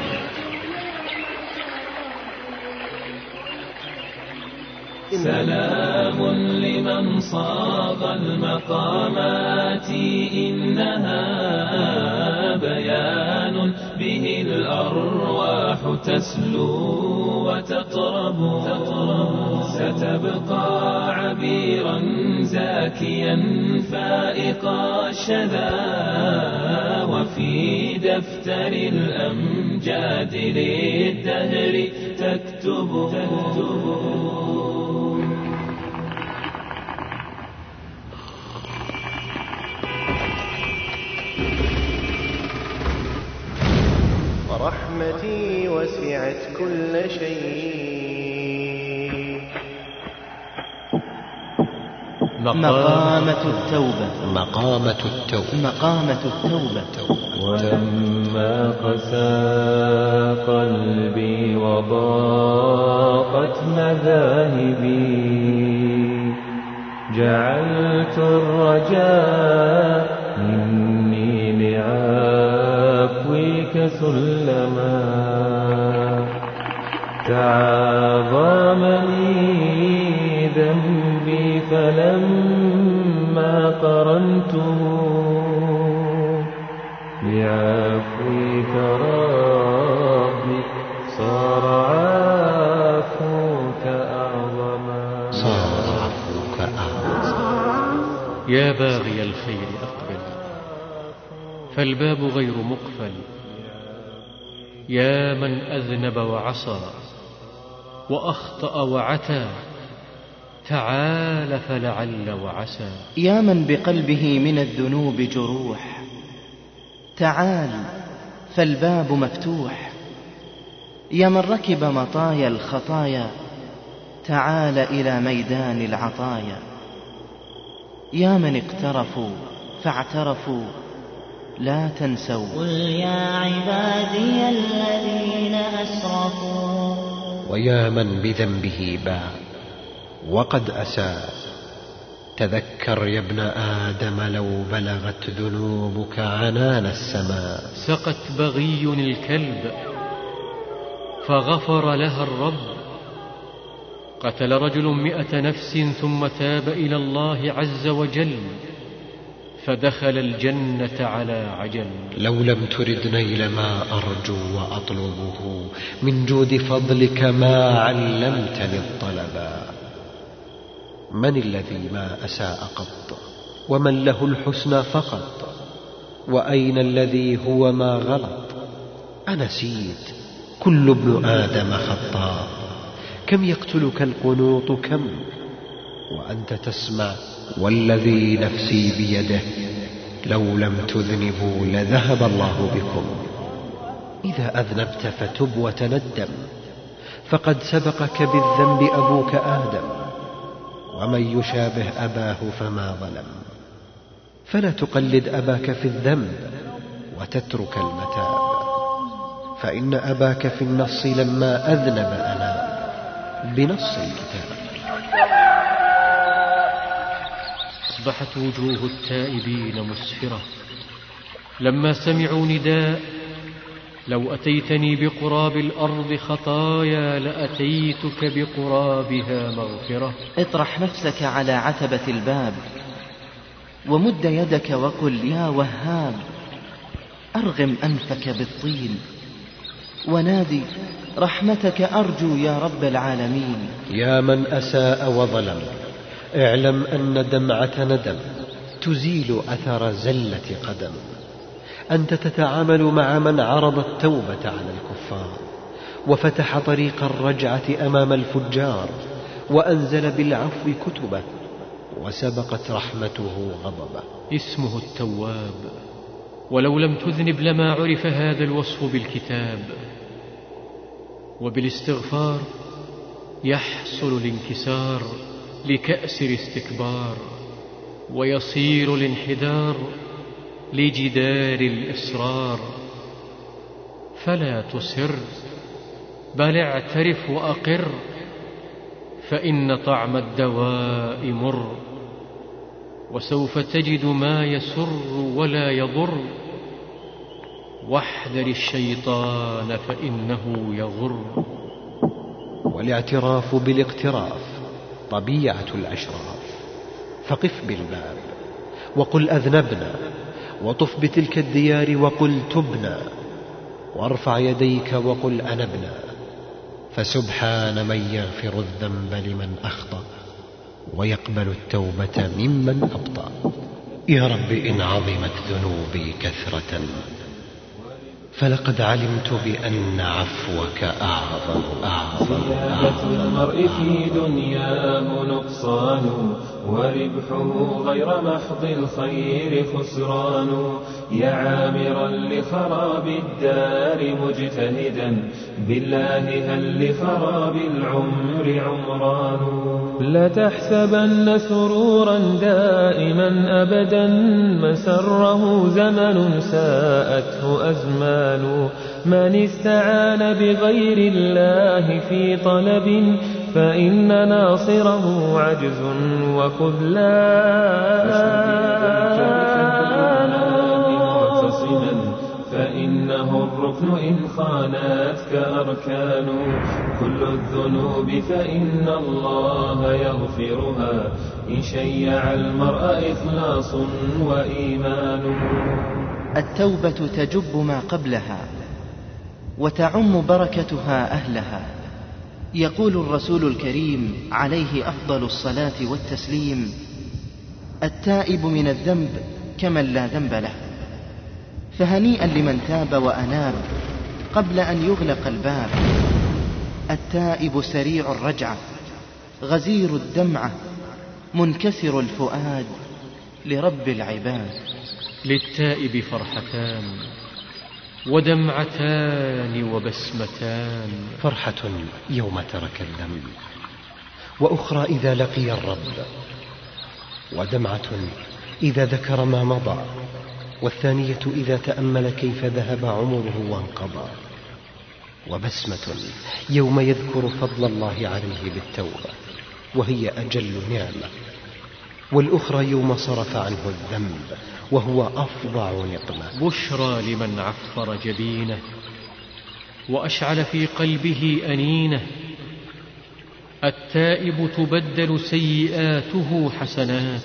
سلام لمن صاغ المقامات، إنها بيان به الأرواح تسلو وتطرب، ستبقى عبيرا زاكيا فائق الشذا، وفي دفتر الأمجاد للدهر تكتب, تكتب رحمتي وسعت كل شيء. مقامة التوبة مقامة التوبة مقامة التوبة. ولما قسى قلبي وضاقت مذاهبي، جعلت الرجاء مني لعفوك سلما، تعاظمني ذنبي فلما قرنته بعفوك ربي صار عفوك أعظما. صار عفوك أعظما. يا باغي الخير أقبل، فالباب غير مقفل. يا من أذنب وعصى وأخطأ وعتى، تعال فلعل وعسى. يا من بقلبه من الذنوب جروح، تعال فالباب مفتوح. يا من ركب مطايا الخطايا، تعال إلى ميدان العطايا. يا من اقترفوا فاعترفوا، لا تنسوا. قل يا عبادي الذين أسرفوا. ويا من بذنبه باع وقد أساء، تذكر يا ابن آدم لو بلغت ذنوبك عنان السماء. سقت بغي الكلب فغفر لها الرب، قتل رجل مئة نفس ثم تاب إلى الله عز وجل، فدخل الجنة على عجل. لو لم ترد نيل ما أرجو وأطلبه، من جود فضلك ما علمتني الطلبا. من الذي ما أساء قط ومن له الحسنى فقط؟ وأين الذي هو ما غلط؟ أنسيت كل ابن آدم خطاء، كم يقتلك القنوط كم وأنت تسمع. والذي نفسي بيده لو لم تذنبوا لذهب الله بكم. إذا أذنبت فتب وتندم، فقد سبقك بالذنب أبوك آدم، ومن يشابه أباه فما ظلم. فلا تقلد أباك في الذنب وتترك المتاب، فإن أباك في النص لما أذنب أنا بنص الكتاب. أصبحت وجوه التائبين مسفرة لما سمعوا نداء: لو أتيتني بقراب الأرض خطايا لأتيتك بقرابها مغفرة. اطرح نفسك على عتبة الباب ومد يدك وقل: يا وهاب. أرغم أنفك بالطين ونادي: رحمتك أرجو يا رب العالمين. يا من أساء وظلم اعلم أن دمعة ندم تزيل أثر زلة قدم. أنت تتعامل مع من عرض التوبة على الكفار وفتح طريق الرجعة أمام الفجار، وأنزل بالعفو كتبه وسبقت رحمته غضبه. اسمه التواب، ولو لم تذنب لما عرف هذا الوصف بالكتاب. وبالاستغفار يحصل الانكسار لكأس الاستكبار، ويصير الانحدار لجدار الإصرار. فلا تصر بل اعترف وأقر، فإن طعم الدواء مر، وسوف تجد ما يسر ولا يضر. واحذر الشيطان فإنه يغر. والاعتراف بالاقتراف طبيعة الأشراف. فقف بالباب وقل أذنبنا، وطف بتلك الديار وقل تبنا، وارفع يديك وقل أنبنا. فسبحان من يغفر الذنب لمن أخطأ، ويقبل التوبة ممن أبطأ. يا رب إن عظمت ذنوبي كثرة، فلقد علمت بأن عفوك أعظم أعظم زيادة المرء في دنياه نقصان، وربحه غير محض الخير خسران. يا عامرا لخراب الدار مجتهدا بالله، هل لخراب العمر عمران. لا تحسبن سرورا دائما أبدا، مسره زمن ساءته أزمان. من استعان بغير الله في طلب، فإن ناصره عجز وخذلان. فإنه الركن إن خانتك أركان. كل الذنوب فإن الله يغفرها، إن شيع المرء إخلاص وإيمان. التوبة تجب ما قبلها، وتعم بركتها أهلها. يقول الرسول الكريم عليه أفضل الصلاة والتسليم: التائب من الذنب كمن لا ذنب له. فهنيئا لمن تاب وأناب قبل أن يغلق الباب. التائب سريع الرجعة، غزير الدمعة، منكسر الفؤاد لرب العباد. للتائب فرحتان ودمعتان وبسمتان. فرحة يوم ترك الذنب، وأخرى إذا لقي الرب، ودمعة إذا ذكر ما مضى، والثانية إذا تأمل كيف ذهب عمره وانقضى، وبسمة يوم يذكر فضل الله عليه بالتوبة وهي أجل نعمة، والأخرى يوم صرف عنه الذنب وهو أفظع نقمة. بشرى لمن عفر جبينه وأشعل في قلبه أنينه. التائب تبدل سيئاته حسنات،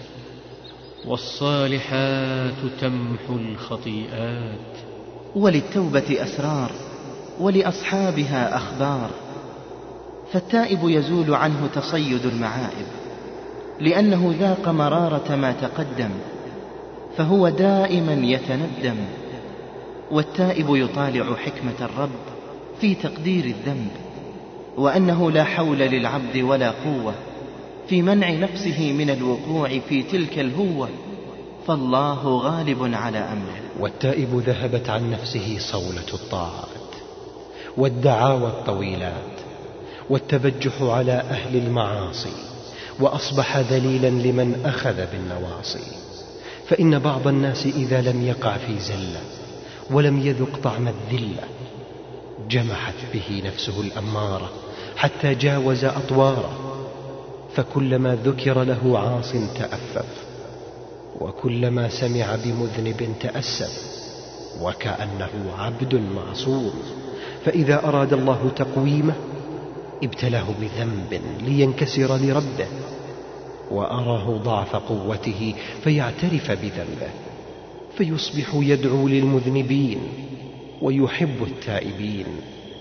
والصالحات تمحو الخطيئات. وللتوبة أسرار، ولأصحابها أخبار. فالتائب يزول عنه تصيد المعائب، لأنه ذاق مرارة ما تقدم، فهو دائما يتندم. والتائب يطالع حكمة الرب في تقدير الذنب، وأنه لا حول للعبد ولا قوة في منع نفسه من الوقوع في تلك الهوة، فالله غالب على أمره. والتائب ذهبت عن نفسه صولة الطاعات والدعاوى الطويلات والتبجح على أهل المعاصي، وأصبح ذليلا لمن أخذ بالنواصي. فإن بعض الناس إذا لم يقع في زلة ولم يذق طعم الذلة جمحت به نفسه الأمارة حتى جاوز أطواره، فكلما ذكر له عاص تأفف، وكلما سمع بمذنب تأسف، وكأنه عبد معصوم. فإذا أراد الله تقويمه ابتلاه بذنب لينكسر لربه، وأراه ضعف قوته فيعترف بذنبه، فيصبح يدعو للمذنبين ويحب التائبين.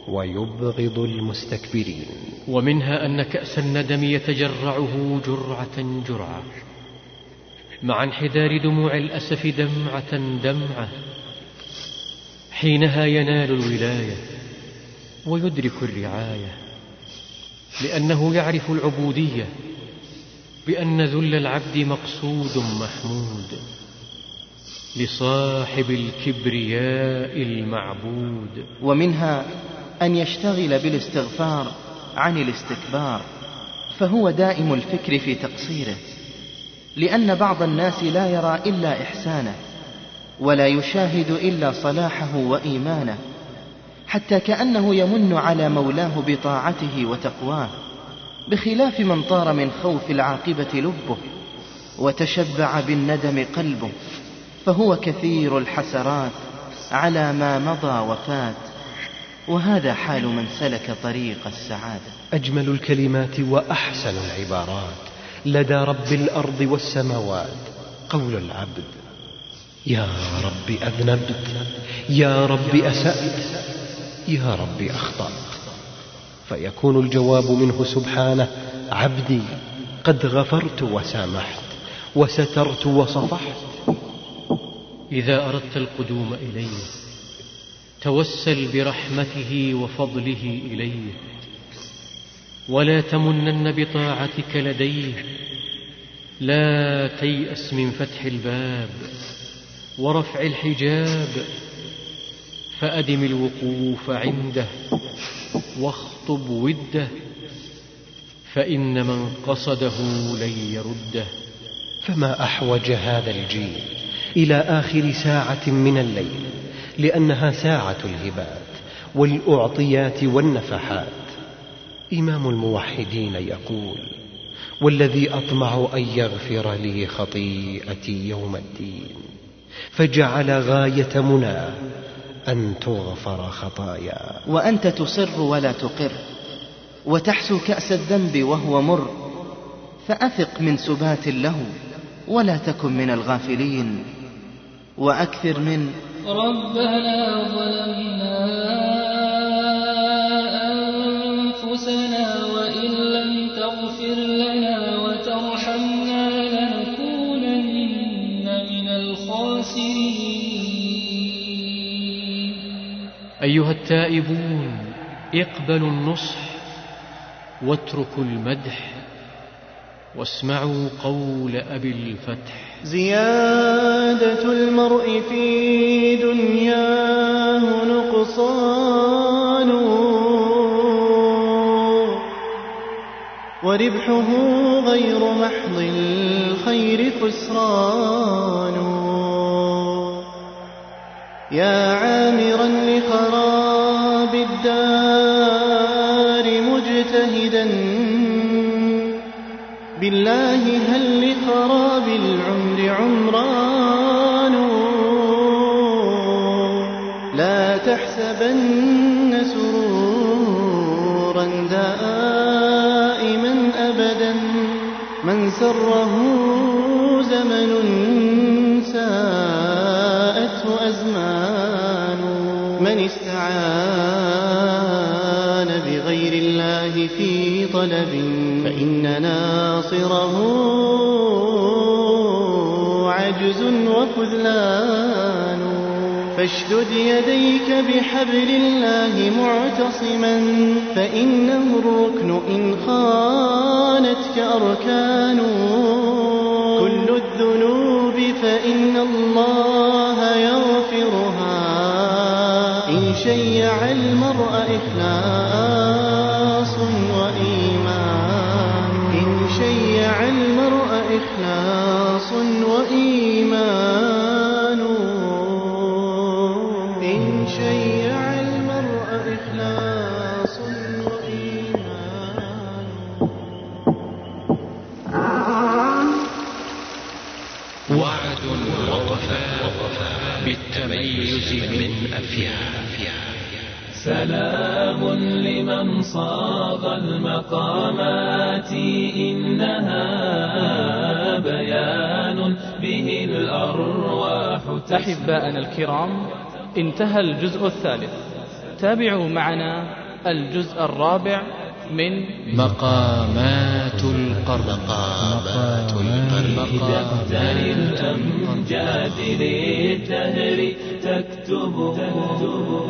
ويبغض المستكبرين. ومنها أن كأس الندم يتجرعه جرعة جرعة، مع انحدار دموع الأسف دمعة دمعة. حينها ينال الولاية ويدرك الرعاية، لأنه يعرف العبودية بأن ذل العبد مقصود محمود لصاحب الكبرياء المعبود. ومنها أن يشتغل بالاستغفار عن الاستكبار، فهو دائم الفكر في تقصيره، لأن بعض الناس لا يرى إلا إحسانه ولا يشاهد إلا صلاحه وإيمانه، حتى كأنه يمن على مولاه بطاعته وتقواه، بخلاف من طار من خوف العاقبة لبه وتشبع بالندم قلبه، فهو كثير الحسرات على ما مضى وفات. وهذا حال من سلك طريق السعادة. أجمل الكلمات وأحسن العبارات لدى رب الأرض والسماوات قول العبد: يا رب أذنبت، يا رب أسأت، يا رب أخطأت، فيكون الجواب منه سبحانه: عبدي قد غفرت وسامحت وسترت وصفحت. إذا أردت القدوم إليه توسل برحمته وفضله إليه، ولا تمنن بطاعتك لديه. لا تيأس من فتح الباب ورفع الحجاب، فأدم الوقوف عنده واخطب وده، فإن من قصده لن يرده. فما أحوج هذا الجيل إلى آخر ساعة من الليل، لأنها ساعة الهبات والأعطيات والنفحات. إمام الموحدين يقول: والذي أطمع أن يغفر لي خطيئتي يوم الدين، فجعل غاية مناه أن تغفر خطايا. وأنت تصر ولا تقر، وتحسو كأس الذنب وهو مر، فأثق من سبات له ولا تكن من الغافلين. وأكثر من ربنا ظلمنا أنفسنا وإن لم تغفر لنا وترحمنا لنكونن من الخاسرين. أيها التائبون، اقبلوا النصح واتركوا المدح، واسمعوا قول أبي الفتح: زيادة المرء في دنياه نقصان، وربحه غير محض الخير خسران. يا عامرا لخراب الدار مجتهدا، بالله هل لخراب العمر عمران. لا تحسبن سرورا دائما أبدا، من سره زمن ساءته أزمان. من استعان بغير الله في طلب، فإن ناصره عجز وخذلان. فاشدد يديك بحبل الله معتصما، فإنه الركن إن خانتك أركان. كل الذنوب فإن الله يغفرها، إن شيع المرء إخلاص وإيمان. إن شيع المرء إخلاص وإيمان. إن شيع المرء إخلاص وإيمان. وعد ووفاء بالتميز من أفياه. سلام لمن صاغ المقامات، إنها بيان به الأرواح. أحباءنا الكرام، انتهى الجزء الثالث تابعوا معنا الجزء الرابع من مقامات القرن. مقامات القرن الأمجاد للدهر تكتبه